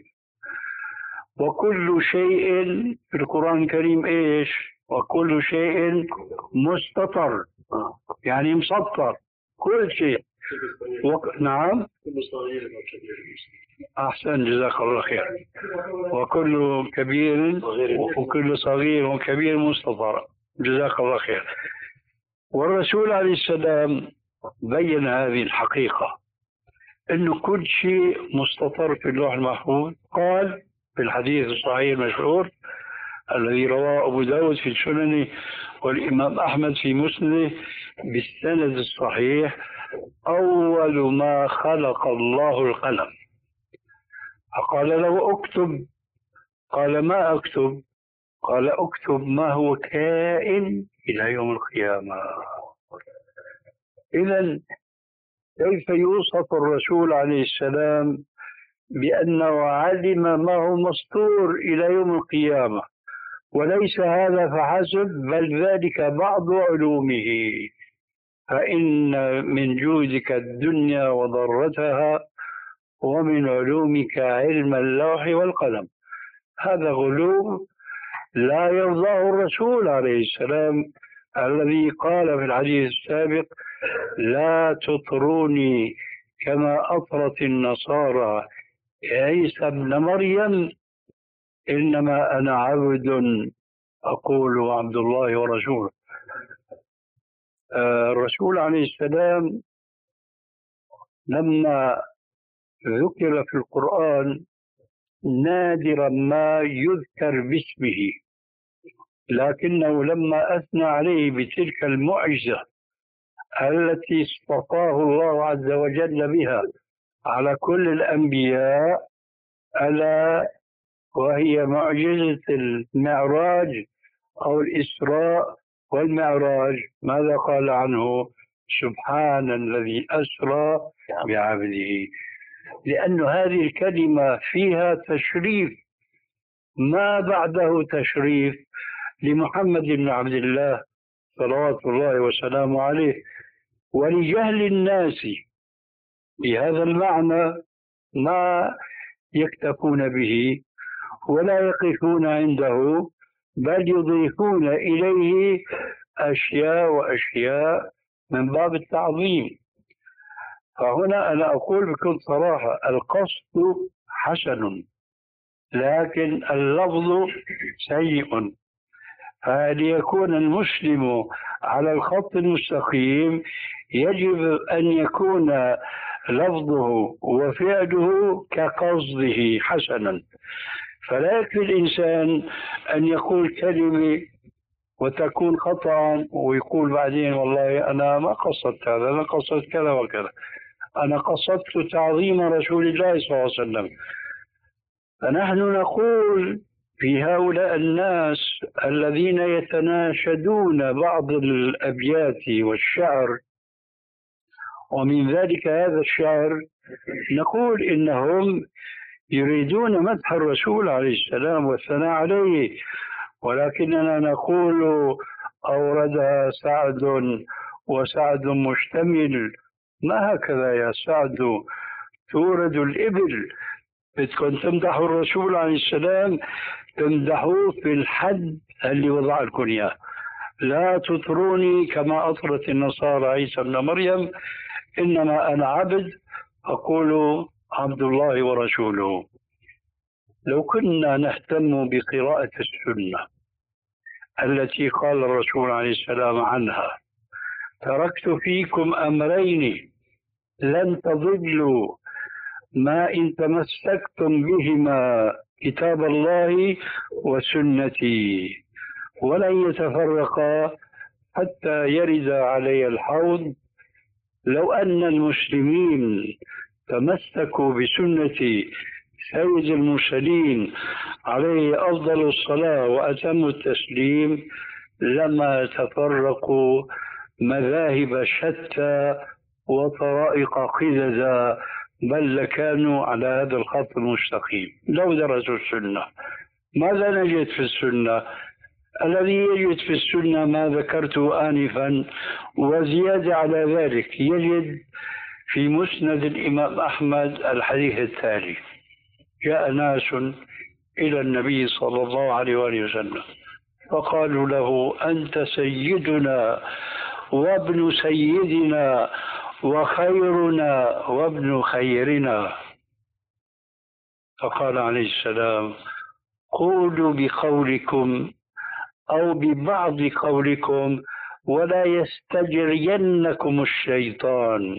وكل شيء في القرآن الكريم إيش؟ وكل شيء مستطر، يعني مسطر، كل شيء. وك... نعم، أحسن، جزاك الله خير. وكل كبير وكل صغير وكبير مستطر، جزاك الله خير. والرسول عليه السلام بين هذه الحقيقة، أنه كل شيء مستطر في اللوح المحفوظ. قال في الحديث الصحيح المشهور الذي رواه أبو داود في سننه والإمام أحمد في مسنده بالسند الصحيح: أول ما خلق الله القلم، فقال له: اكتب. قال: ما أكتب؟ قال: اكتب ما هو كائن إلى يوم القيامة. إذن كيف يوصف الرسول عليه السلام بأنه علم ما هو مستور إلى يوم القيامة؟ وليس هذا فحسب، بل ذلك بعض علومه. فإن من جودك الدنيا وضرتها، ومن علومك علم اللوح والقلم. هذا غلو لا يرضاه الرسول عليه السلام، الذي قال في الحديث السابق: لا تطروني كما أطرت النصارى عيسى ابن مريم، إنما أنا عبد أقول عبد الله ورسوله. آه الرسول عليه السلام لما ذكر في القرآن نادرا ما يذكر باسمه، لكنه لما أثنى عليه بتلك المعجزة التي اصطفاه الله عز وجل بها على كل الأنبياء، ألا وهي معجزة المعراج أو الإسراء والمعراج، ماذا قال عنه؟ سبحان الذي أسرى بعبده. لأن هذه الكلمة فيها تشريف ما بعده تشريف لمحمد بن عبد الله صلوات الله وسلامه عليه. ولجهل الناس بهذا المعنى ما يكتفون به ولا يقفون عنده، بل يضيفون إليه أشياء وأشياء من باب التعظيم. فهنا أنا أقول بكل صراحة القصد حسن لكن اللفظ سيء. فليكون المسلم على الخط المستقيم يجب أن يكون لفظه وفعله كقصده حسنا. فلا يكفي الإنسان أن يقول كلمة وتكون خطأ ويقول بعدين والله أنا ما قصدت هذا، أنا قصدت كذا وكذا، أنا قصدت تعظيم رسول الله صلى الله عليه وسلم. فنحن نقول في هؤلاء الناس الذين يتناشدون بعض الأبيات والشعر ومن ذلك هذا الشعر، نقول إنهم يريدون مدح الرسول عليه السلام والثناء عليه، ولكننا نقول أوردها سعد وسعد مشتمل. ما هكذا يا سعد تورد الإبل؟ بدكم تمدحوا الرسول عليه السلام تمدحوه في الحد اللي وضع لكم إياه، لا تطروني كما أطرت النصارى عيسى ابن مريم، إنما أنا عبد أقول عبد الله ورسوله. لو كنا نهتم بقراءة السنة التي قال الرسول عليه السلام عنها تركت فيكم أمرين لن تضلوا ما إن تمسكتم بهما كتاب الله وسنتي ولن يتفرقا حتى يرد علي الحوض. لو أن المسلمين تمسكوا بسنة سيد المرسلين عليه أفضل الصلاة وأتم التسليم لما تفرقوا مذاهب شتى وطرائق قددا، بل لكانوا على هذا الخط المستقيم لو درسوا السنة. ماذا نجد في السنة؟ الذي يجد في السنة ما ذكرته آنفا، وزيادة على ذلك يجد في مسند الإمام أحمد الحديث التالي: جاء ناس إلى النبي صلى الله عليه وآله وسلم فقالوا له أنت سيدنا وابن سيدنا وخيرنا وابن خيرنا. فقال عليه السلام قولوا بقولكم أو ببعض قولكم ولا يستجرينكم الشيطان،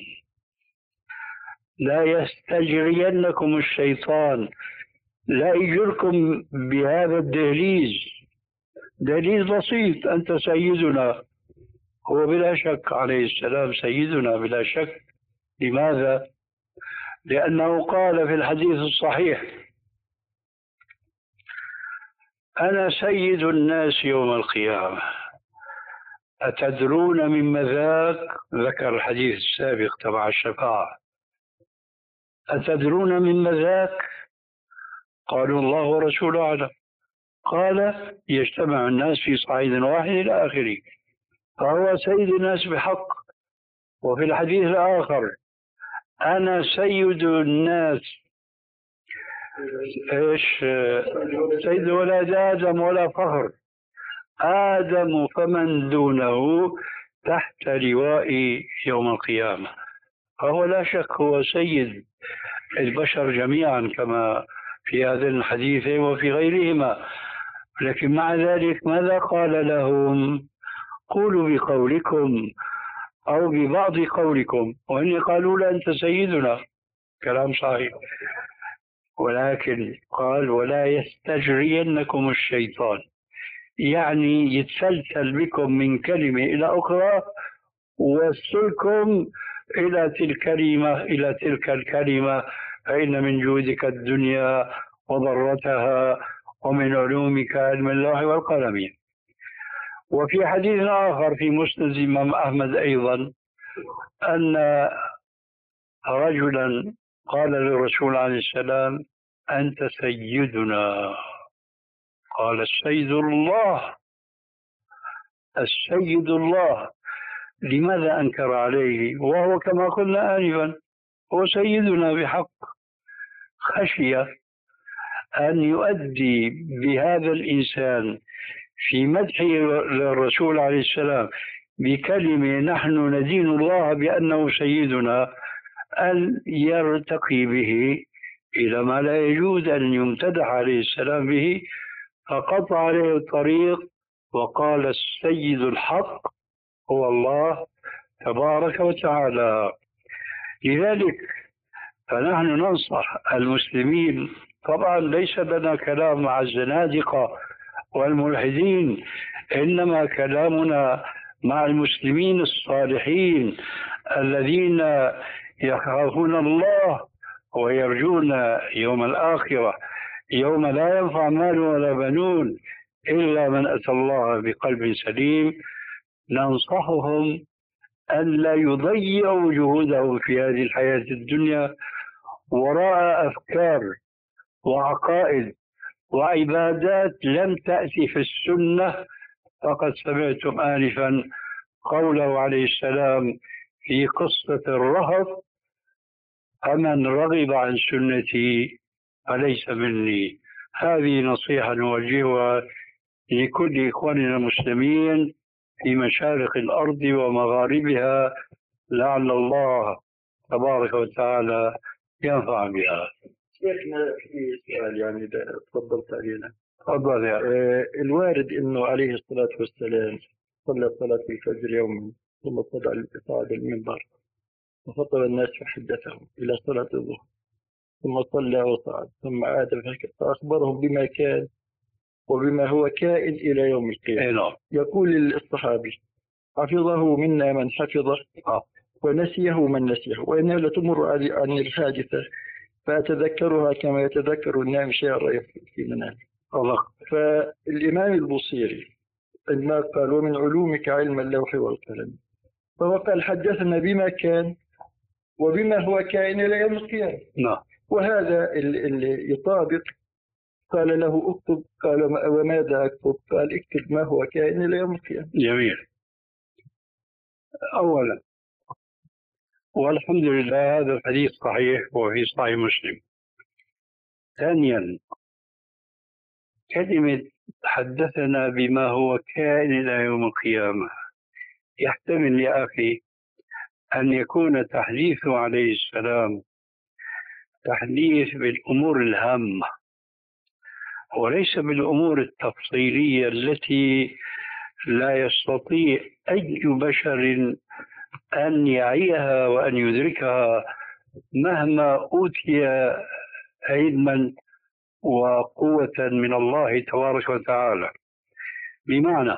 لا يستجرينكم الشيطان، لا يجركم بهذا الدهليز. دهليز بسيط، أنت سيدنا، هو بلا شك عليه السلام سيدنا بلا شك. لماذا؟ لأنه قال في الحديث الصحيح أنا سيد الناس يوم القيامة. أتدرون مما ذاك؟ ذكر الحديث السابق تبع الشفاعة. أتدرون مما ذاك؟ قالوا الله ورسوله أعلم. قال يجتمع الناس في صعيد واحد إلى آخره، فهو سيد الناس بحق. وفي الحديث الآخر أنا سيد الناس إيش سيد ولد آدم ولا فخر، آدم فمن دونه تحت لوائي يوم القيامة. فهو لا شك هو سيد البشر جميعا كما في هذين الحديثين وفي غيرهما. لكن مع ذلك ماذا قال لهم؟ قولوا بقولكم أو ببعض قولكم، وإن قالوا لا أنت سيدنا، كلام صحيح. ولكن قال ولا يستجرينكم الشيطان، يعني يتسلسل بكم من كلمة إلى أخرى ووصلكم إلى تلك الكلمة إلى تلك الكلمة فإن من جودك الدنيا وضرتها ومن علومك علم اللوح والقلم. وفي حديث آخر في مسند الإمام أحمد أيضا أن رجلا قال للرسول عليه السلام أنت سيدنا، قال السيد الله السيد الله. لماذا أنكر عليه وهو كما قلنا آنفا هو سيدنا بحق؟ خشية أن يؤدي بهذا الإنسان في مدحه للرسول عليه السلام بكلمة نحن ندين الله بأنه سيدنا أن يرتقي به إلى ما لا يجوز أن يمتدح عليه السلام به، فقطع عليه الطريق وقال السيد الحق هو الله تبارك وتعالى. لذلك فنحن ننصح المسلمين، طبعا ليس لنا كلام مع الزنادقة والملحدين، إنما كلامنا مع المسلمين الصالحين الذين يخافون الله ويرجون يوم الآخرة، يوم لا ينفع مال ولا بنون إلا من أتى الله بقلب سليم. ننصحهم أن لا يضيعوا جهودهم في هذه الحياة الدنيا وراء أفكار وعقائد وعبادات لم تأتي في السنة. فقد سمعتم آنفا قوله عليه السلام في قصة الرهط فمن رغب عن سنتي فليس مني. هذه نصيحة نوجهها لكل إخواننا المسلمين في مشارق الأرض ومغاربها، لعل الله تبارك وتعالى ينفع بها. شيخنا في سؤال يعني تفضلت علينا. تفضل يا آه الوارد انه عليه الصلاة والسلام صلى صلاة الفجر يوما ثم صعد المنبر وخطب الناس فحدثهم إلى صلاة الظهر ثم صلى وصعد ثم عاد فأخبرهم بما كان وبما هو كائن إلى يوم القيامة. يقول الصحابي حفظه منا من حفظه ونسيه من نسيه، وإنها لتمر عن الحادثة فأتذكرها كما يتذكر النائم شيئا في منامه. فالإمام البوصيري عندما قال ومن علومك علم اللوح والقلم، فهو قال حدثنا بما كان وبما هو كائن إلى يوم القيامة. وهذا اللي يطابق. قال له اكتب، قال وماذا اكتب؟ قال اكتب ما هو كائن الى يوم القيامه. جميل. اولا والحمد لله هذا الحديث صحيح وفي صحيح مسلم. ثانيا كلمة حدثنا بما هو كائن الى يوم القيامة يحتمل يا اخي ان يكون تحديثه عليه السلام تحديث بالامور الهامة وليس بالأمور التفصيلية التي لا يستطيع أي بشر أن يعيها وأن يدركها مهما أوتي علما وقوة من الله تبارك وتعالى. بمعنى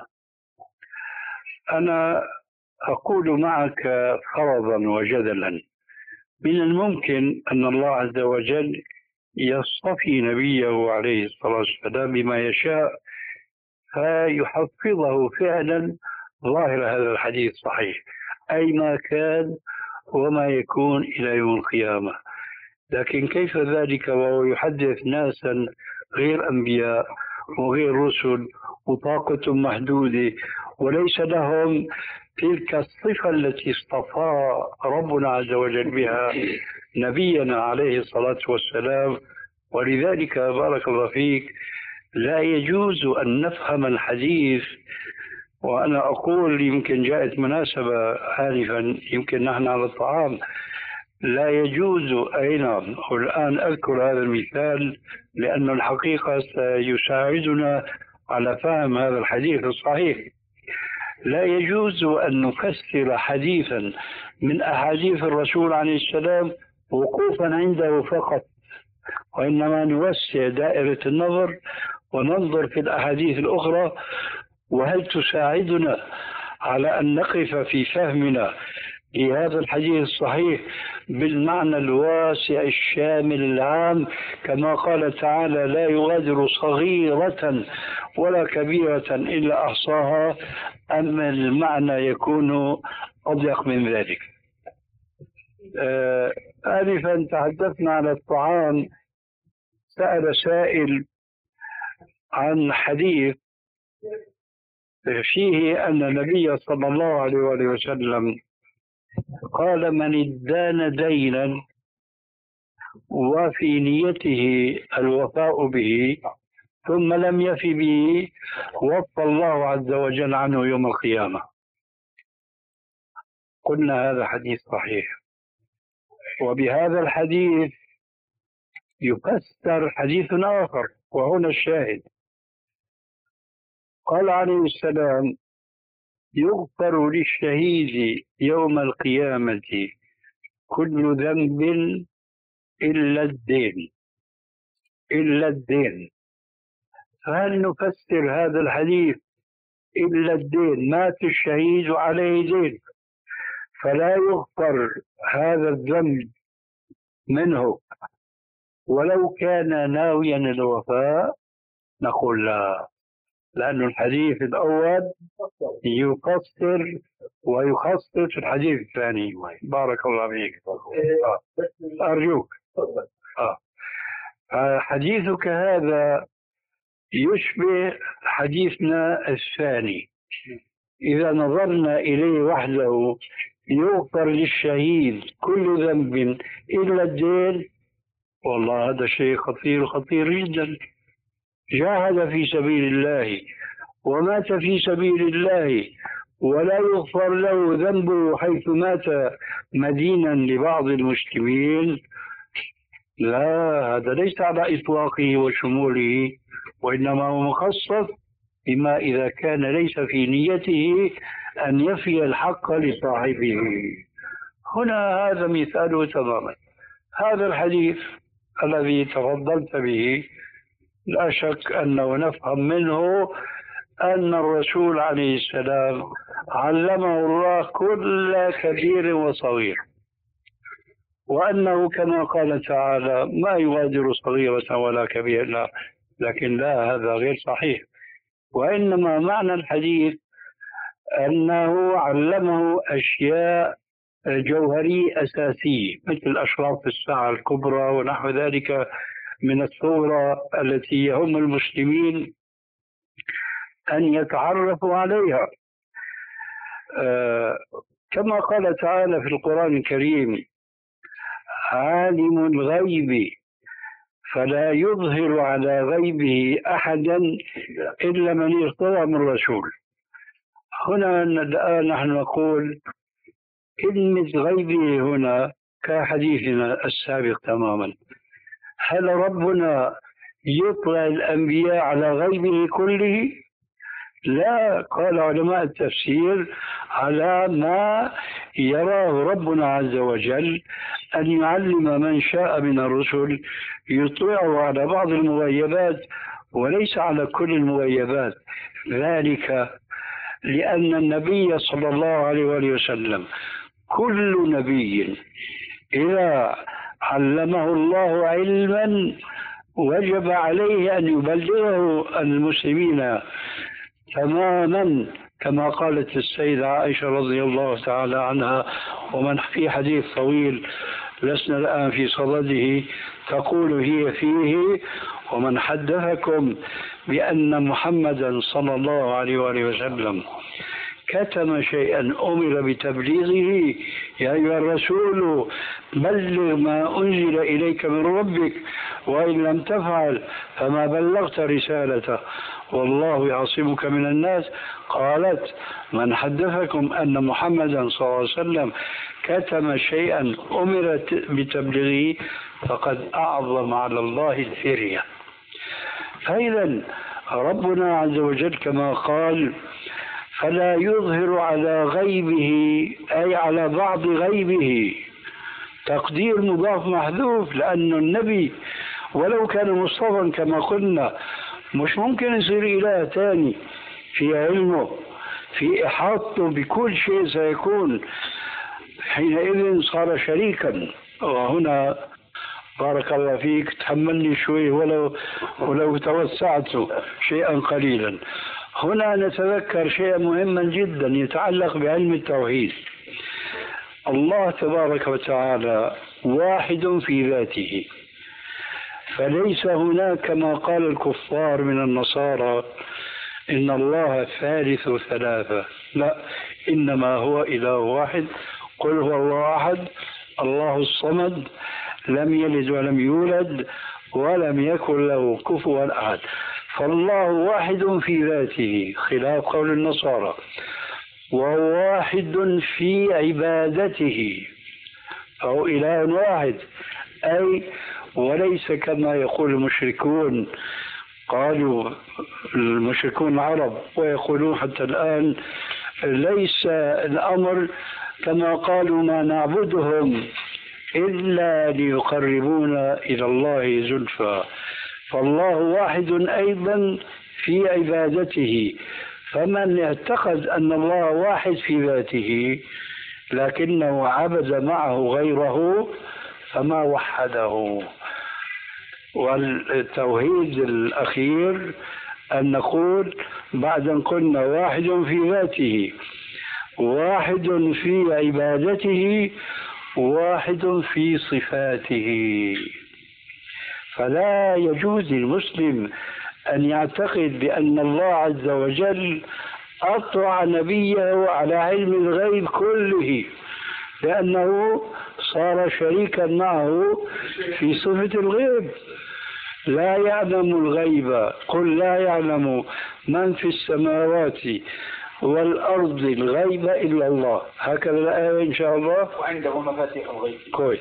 أنا أقول معك فرضا وجدلا من الممكن أن الله عز وجل يصطفي نبيه عليه الصلاة والسلام بما يشاء فيحفظه فعلا ظاهر هذا الحديث صحيح، أي ما كان وما يكون إلى يوم القيامة. لكن كيف ذلك وهو يحدث ناسا غير أنبياء وغير رسل وطاقة محدودة وليس لهم تلك الصفة التي اصطفى ربنا عز وجل بها نبينا عليه الصلاة والسلام. ولذلك بارك الله فيك لا يجوز أن نفهم الحديث، وأنا أقول يمكن جاءت مناسبة آنفا يمكن نحن على الطعام، لا يجوز أين والآن أذكر هذا المثال لأن الحقيقة سيساعدنا على فهم هذا الحديث الصحيح. لا يجوز أن نفسر حديثا من أحاديث الرسول عليه السلام وقوفا عنده فقط وإنما نوسع دائرة النظر وننظر في الأحاديث الأخرى، وهل تساعدنا على أن نقف في فهمنا لهذا الحديث الصحيح بالمعنى الواسع الشامل العام، كما قال تعالى: لا يغادر صغيرة ولا كبيرة إلا أحصاها، أم المعنى يكون أضيق من ذلك؟ آه آنفا تحدثنا على الطعام. سأل سائل عن حديث فيه أن النبي صلى الله عليه وآله وسلم قال: من ادان دينا وفي نيته الوفاء به ثم لم يف به وفى الله عز وجل عنه يوم القيامة. قلنا هذا حديث صحيح، وبهذا الحديث يفسر حديث آخر، وهنا الشاهد. قال عليه السلام: يغفر للشهيد يوم القيامة كل ذنب إلا الدين، إلا الدين. فهل نفسر هذا الحديث إلا الدين؟ مات الشهيد عليه دين فلا يغفر هذا الذنب منه ولو كان ناويا الوفاء؟ نقول لا، لأن الحديث الأول يفسر ويخصص الحديث الثاني. بارك الله فيك. آه. أرجوك. آه. حديثك هذا يشبه حديثنا الثاني إذا نظرنا إليه وحده: يغفر للشهيد كل ذنب إلا الدين. والله هذا شيء خطير خطير جدا. جاهد في سبيل الله ومات في سبيل الله ولا يغفر له ذنبه حيث مات مدينا لبعض المسلمين. لا، هذا ليس على إطلاقه وشموله، وإنما هو مخصص بما إذا كان ليس في نيته أن يفي الحق لصاحبه. هنا هذا مثاله تماما. هذا الحديث الذي تفضلت به لا شك أنه نفهم منه أن الرسول عليه السلام علمه الله كل كبير وصغير، وأنه كما قال تعالى: ما يغادر صغيرة ولا كبيرة. لكن لا، هذا غير صحيح. وإنما معنى الحديث أنه علمه أشياء جوهرية أساسية مثل أشراط الساعة الكبرى ونحو ذلك من الصورة التي يهم المسلمين أن يتعرفوا عليها. آه كما قال تعالى في القرآن الكريم: عالم الغيب فلا يظهر على غيبه أحدا إلا من ارتضى من رسول. هنا الآن نحن نقول كلمة غيبه هنا كحديثنا السابق تماما. هل ربنا يطلع الأنبياء على غيبه كله؟ لا، قال علماء التفسير: على ما يراه ربنا عز وجل أن يعلم من شاء من الرسل، يطلعه على بعض المغيبات وليس على كل المغيبات. ذلك لأن النبي صلى الله عليه وسلم كل نبي إذا علمه الله علما وجب عليه أن يبلغه المسلمين تماما، كما قالت السيدة عائشة رضي الله تعالى عنها، ومن في حديث طويل لسنا الآن في صدده، تقول هي فيه: ومن حدثكم بأن محمدا صلى الله عليه وآله وسلم كتم شيئا أمر بتبليغه يا أيها الرسول بلغ ما أنزل إليك من ربك وإن لم تفعل فما بلغت رسالته والله يعصمك من الناس. قالت: من حدثكم أن محمدا صلى الله عليه وسلم كتم شيئا أمر بتبليغه فقد أعظم على الله الفرية. فإذا ربنا عز وجل كما قال: فلا يظهر على غيبه أي على بعض غيبه، تقدير مضاف محذوف، لأن النبي ولو كان مصطفى كما قلنا مش ممكن يصير إله ثاني في علمه في إحاطته بكل شيء سيكون، حينئذ صار شريكا. وهنا بارك الله فيك تحملني شوي ولو ولو توسعت شيئا قليلا. هنا نتذكر شيئا مهما جدا يتعلق بعلم التوحيد. الله تبارك وتعالى واحد في ذاته، فليس هناك كما قال الكفار من النصارى إن الله ثالث ثلاثة، لا، إنما هو إله واحد. قل هو الله أحد الله الصمد لم يلد ولم يولد ولم يكن له كفوا أحد. فالله واحد في ذاته خلاف قول النصارى، وواحد في عبادته، فهو إله واحد، أي وليس كما يقول المشركون. قالوا المشركون العرب ويقولون حتى الآن ليس الأمر كما قالوا ما نعبدهم إلا ليقربونا إلى الله زلفى، فالله واحد أيضا في عبادته. فمن اعتقد أن الله واحد في ذاته لكنه عبد معه غيره فما وحده. والتوحيد الأخير أن نقول بعد أن قلنا واحد في ذاته، واحد في عبادته، واحد في صفاته. فلا يجوز للمسلم أن يعتقد بأن الله عز وجل أطلع نبيه على علم الغيب كله، لأنه صار شريكا معه في صفة الغيب. لا يعلم الغيب، قل لا يعلم من في السماوات والأرض الغيب إلا الله، هكذا الآية إن شاء الله. وعنده مفاتيح الغيب. كويس.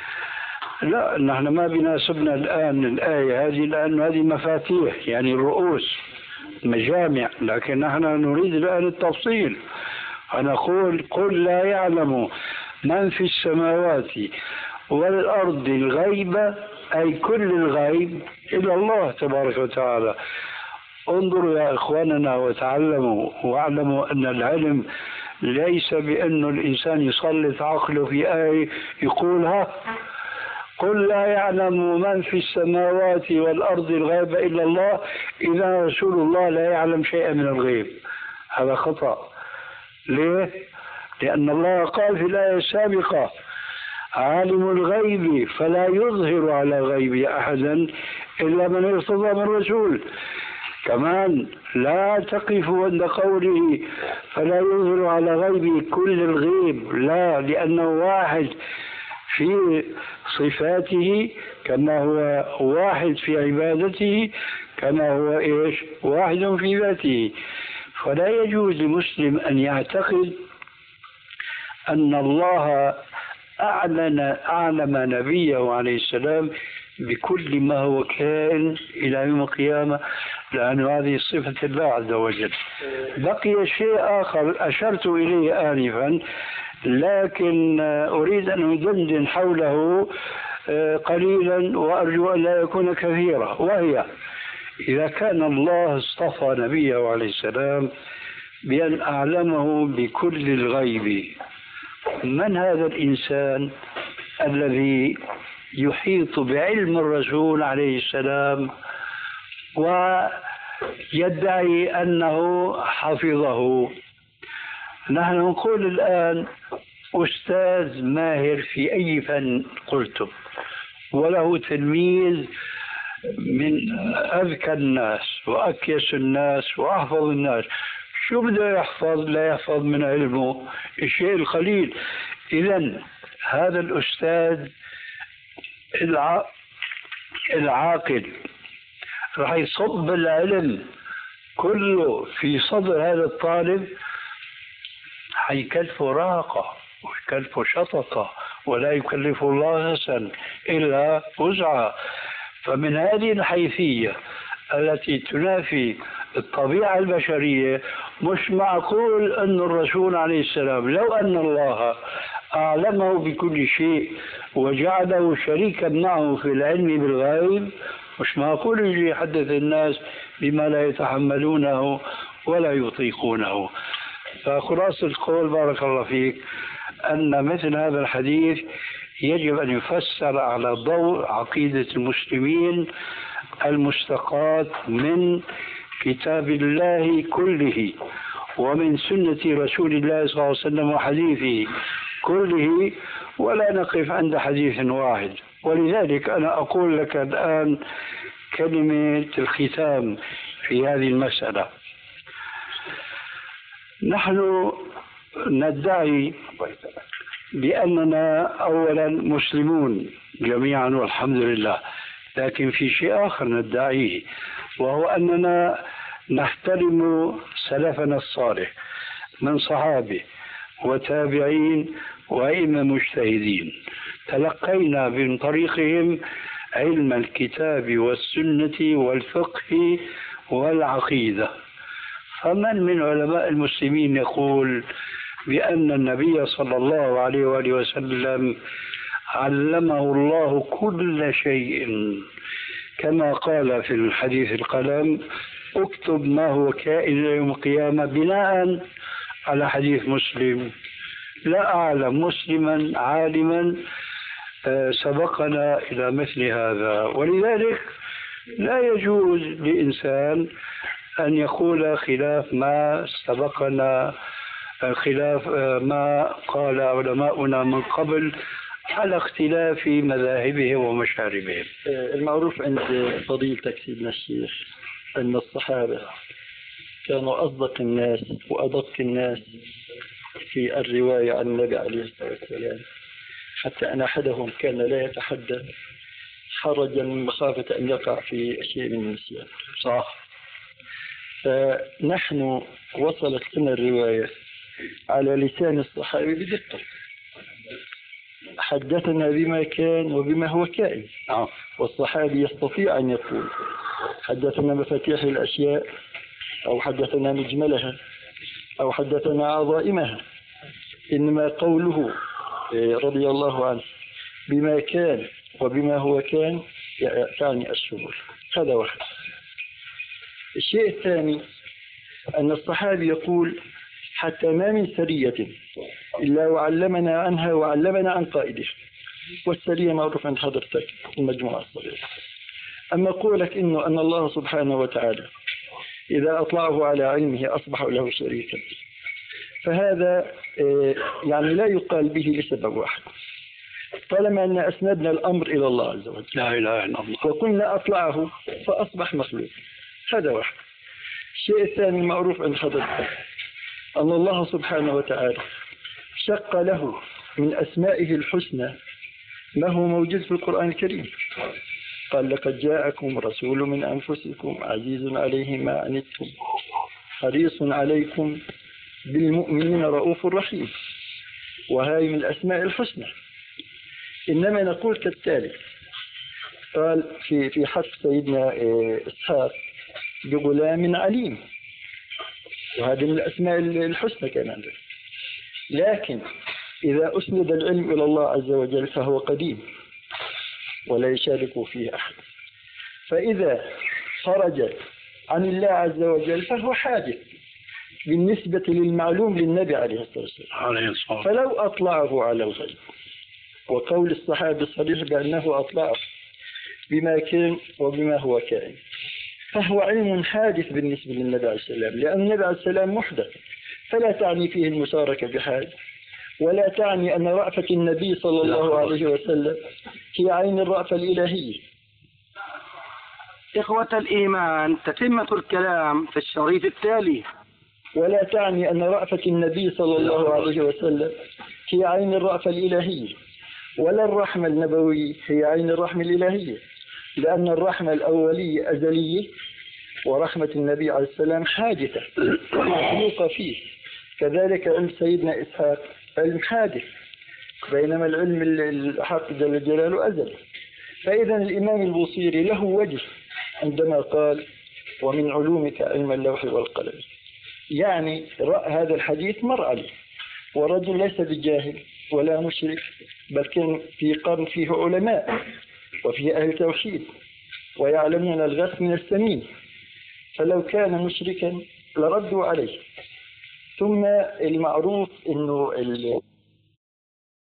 لا، نحن ما بيناسبنا الآن الآية هذه، لأن هذه مفاتيح يعني الرؤوس مجامع، لكن نحن نريد الآن التفصيل. فنقول قل لا يعلم من في السماوات والأرض الغيب، أي كل الغيب إلا الله تبارك وتعالى. انظروا يا إخواننا وتعلموا واعلموا أن العلم ليس بأن الإنسان يسلط عقله في آية يقولها قل لا يعلم من في السماوات والأرض الغيب إلا الله، إذا رسول الله لا يعلم شيئا من الغيب. هذا خطأ. ليه؟ لأن الله قال في الآية السابقة عالم الغيب فلا يظهر على غيب أحدا إلا من ارتضى من رسول. كمان لا تقف عند قوله فلا يظهر على غيب كل الغيب، لا، لأنه واحد في صفاته كما هو واحد في عبادته كما هو إيش واحد في ذاته. فلا يجوز لمسلم أن يعتقد أن الله أعلن أعلم نبيه عليه السلام بكل ما هو كائن إلى يوم القيامة، لأن هذه صفة الله عز وجل. بقي شيء آخر أشرت إليه آنفا، لكن أريد أن أدندن حوله قليلا وأرجو أن لا يكون كثيرا، وهي إذا كان الله اصطفى نبيه عليه السلام بأن أعلمه بكل الغيب، من هذا الإنسان الذي يحيط بعلم الرسول عليه السلام ويدعي أنه حفظه؟ نحن نقول الآن أستاذ ماهر في أي فن قلتم، وله تلميذ من أذكى الناس وأكيس الناس وأحفظ الناس، شو بده يحفظ؟ لا يحفظ من علمه الشيء القليل. إذن هذا الأستاذ الع... العاقل راح يصب العلم كله في صدر هذا الطالب، حيكلفه راقة ويكلفه شططة، ولا يكلف الله نفسا إلا وسعها. فمن هذه الحيثية التي تنافي الطبيعة البشرية، مش معقول أن الرسول عليه السلام لو أن الله أعلمه بكل شيء وجعله شريكا معه في العلم بالغيب، مش معقول يجي يحدث الناس بما لا يتحملونه ولا يطيقونه. فخلاصة القول بارك الله فيك أن مثل هذا الحديث يجب أن يفسر على ضوء عقيدة المسلمين المستقاة من كتاب الله كله ومن سنة رسول الله صلى الله عليه وسلم وحديثه كله، ولا نقف عند حديث واحد. ولذلك أنا أقول لك الآن كلمة الختام في هذه المسألة. نحن ندعي بأننا أولا مسلمون جميعا والحمد لله، لكن في شيء آخر ندعيه، وهو أننا نحترم سلفنا الصالح من صحابة وتابعين وأئمة مجتهدين، تلقينا من طريقهم علم الكتاب والسنة والفقه والعقيدة. فمن من علماء المسلمين يقول بأن النبي صلى الله عليه وآله وسلم علمه الله كل شيء، كما قال في الحديث القلم اكتب ما هو كائن يوم القيامة، بناء على حديث مسلم؟ لا أعلم مسلما عالما سبقنا إلى مثل هذا. ولذلك لا يجوز لإنسان أن يقول خلاف ما سبقنا، خلاف ما قال علماؤنا من قبل، على اختلاف مذاهبهم ومشاربهم. المعروف عند فضيلتك سيدنا الشيخ أن الصحابة كانوا أصدق الناس وأدق الناس في الرواية عن النبي عليه الصلاة والسلام، حتى أن أحدهم كان لا يتحدث حرجا من مخافة أن يقع في شيء من النسيان. صح. فنحن وصلت لنا الرواية على لسان الصحابي بدقة، حدثنا بما كان وبما هو كائن. والصحابي يستطيع أن يقول حدثنا مفاتيح الأشياء، أو حدثنا مجملها، أو حدثنا عظائمها، إنما قوله رضي الله عنه بما كان وبما هو كان يعني الشمول. هذا واحد. الشيء الثاني أن الصحابي يقول حتى ما من سرية إلا وعلمنا عنها وعلمنا عن قائده، والسرية معروف عند حضرتك المجموعة الصغيرة. أما قولك إنه أن الله سبحانه وتعالى إذا أطلعه على علمه أصبح له شريكا، فهذا يعني لا يقال به لسبب واحد، طالما أن أسندنا الأمر إلى الله عز وجل لا إله إلا الله وقلنا أطلعه فأصبح مخلوق. هذا واحد. الشيء الثاني المعروف عند حضرتك أن الله سبحانه وتعالى شق له من أسمائه الحسنى ما هو موجود في القرآن الكريم. قال لقد جاءكم رسول من أنفسكم عزيز عليه ما عنتم حريص عليكم بالمؤمنين رؤوف رحيم، وهذه من الأسماء الحسنى. إنما نقول كالتالي، قال في في حق سيدنا إسحاق بغلام عليم، وهذه من الأسماء الحسنى كمان. لكن إذا أسند العلم إلى الله عز وجل فهو قديم ولا يشارك فيه أحد، فإذا خرج عن الله عز وجل فهو حادث بالنسبة للمعلوم للنبي عليه الصلاة والسلام. فلو أطلعه على الغيب، وقول الصحابي الصريح بأنه أطلعه بما كان وبما هو كائن، فهو علم حادث بالنسبة للنبي عليه السلام، لأن النبي عليه السلام محدث، فلا تعني فيه المشاركة بحال، ولا تعني أن رأفة النبي صلى الله عليه وسلم هي عين الرأفة الإلهية. إخوة الإيمان، تتمة الكلام في الشريط التالي. ولا تعني أن رأفة النبي صلى الله عليه وسلم هي عين الرأفة الإلهية، ولا الرحمة النبوية هي عين الرحمة الإلهية، لأن الرحمة الأولية أزلية، ورحمة النبي عليه السلام حادثة مخلوقة فيه. كذلك علم سيدنا إسحاق علم حادث، بينما العلم الحق جل جلاله أزل. فإذا الإمام البوصيري له وجه عندما قال ومن علومك علم اللوح والقلم، يعني رأى هذا الحديث مر عليه، ورجل ليس بجاهل ولا مشرك، بل كان في قرن فيه علماء وفيه أهل توحيد ويعلمون الغث من السمين، فلو كان مشركا لردوا عليه. ثم المعروف أنه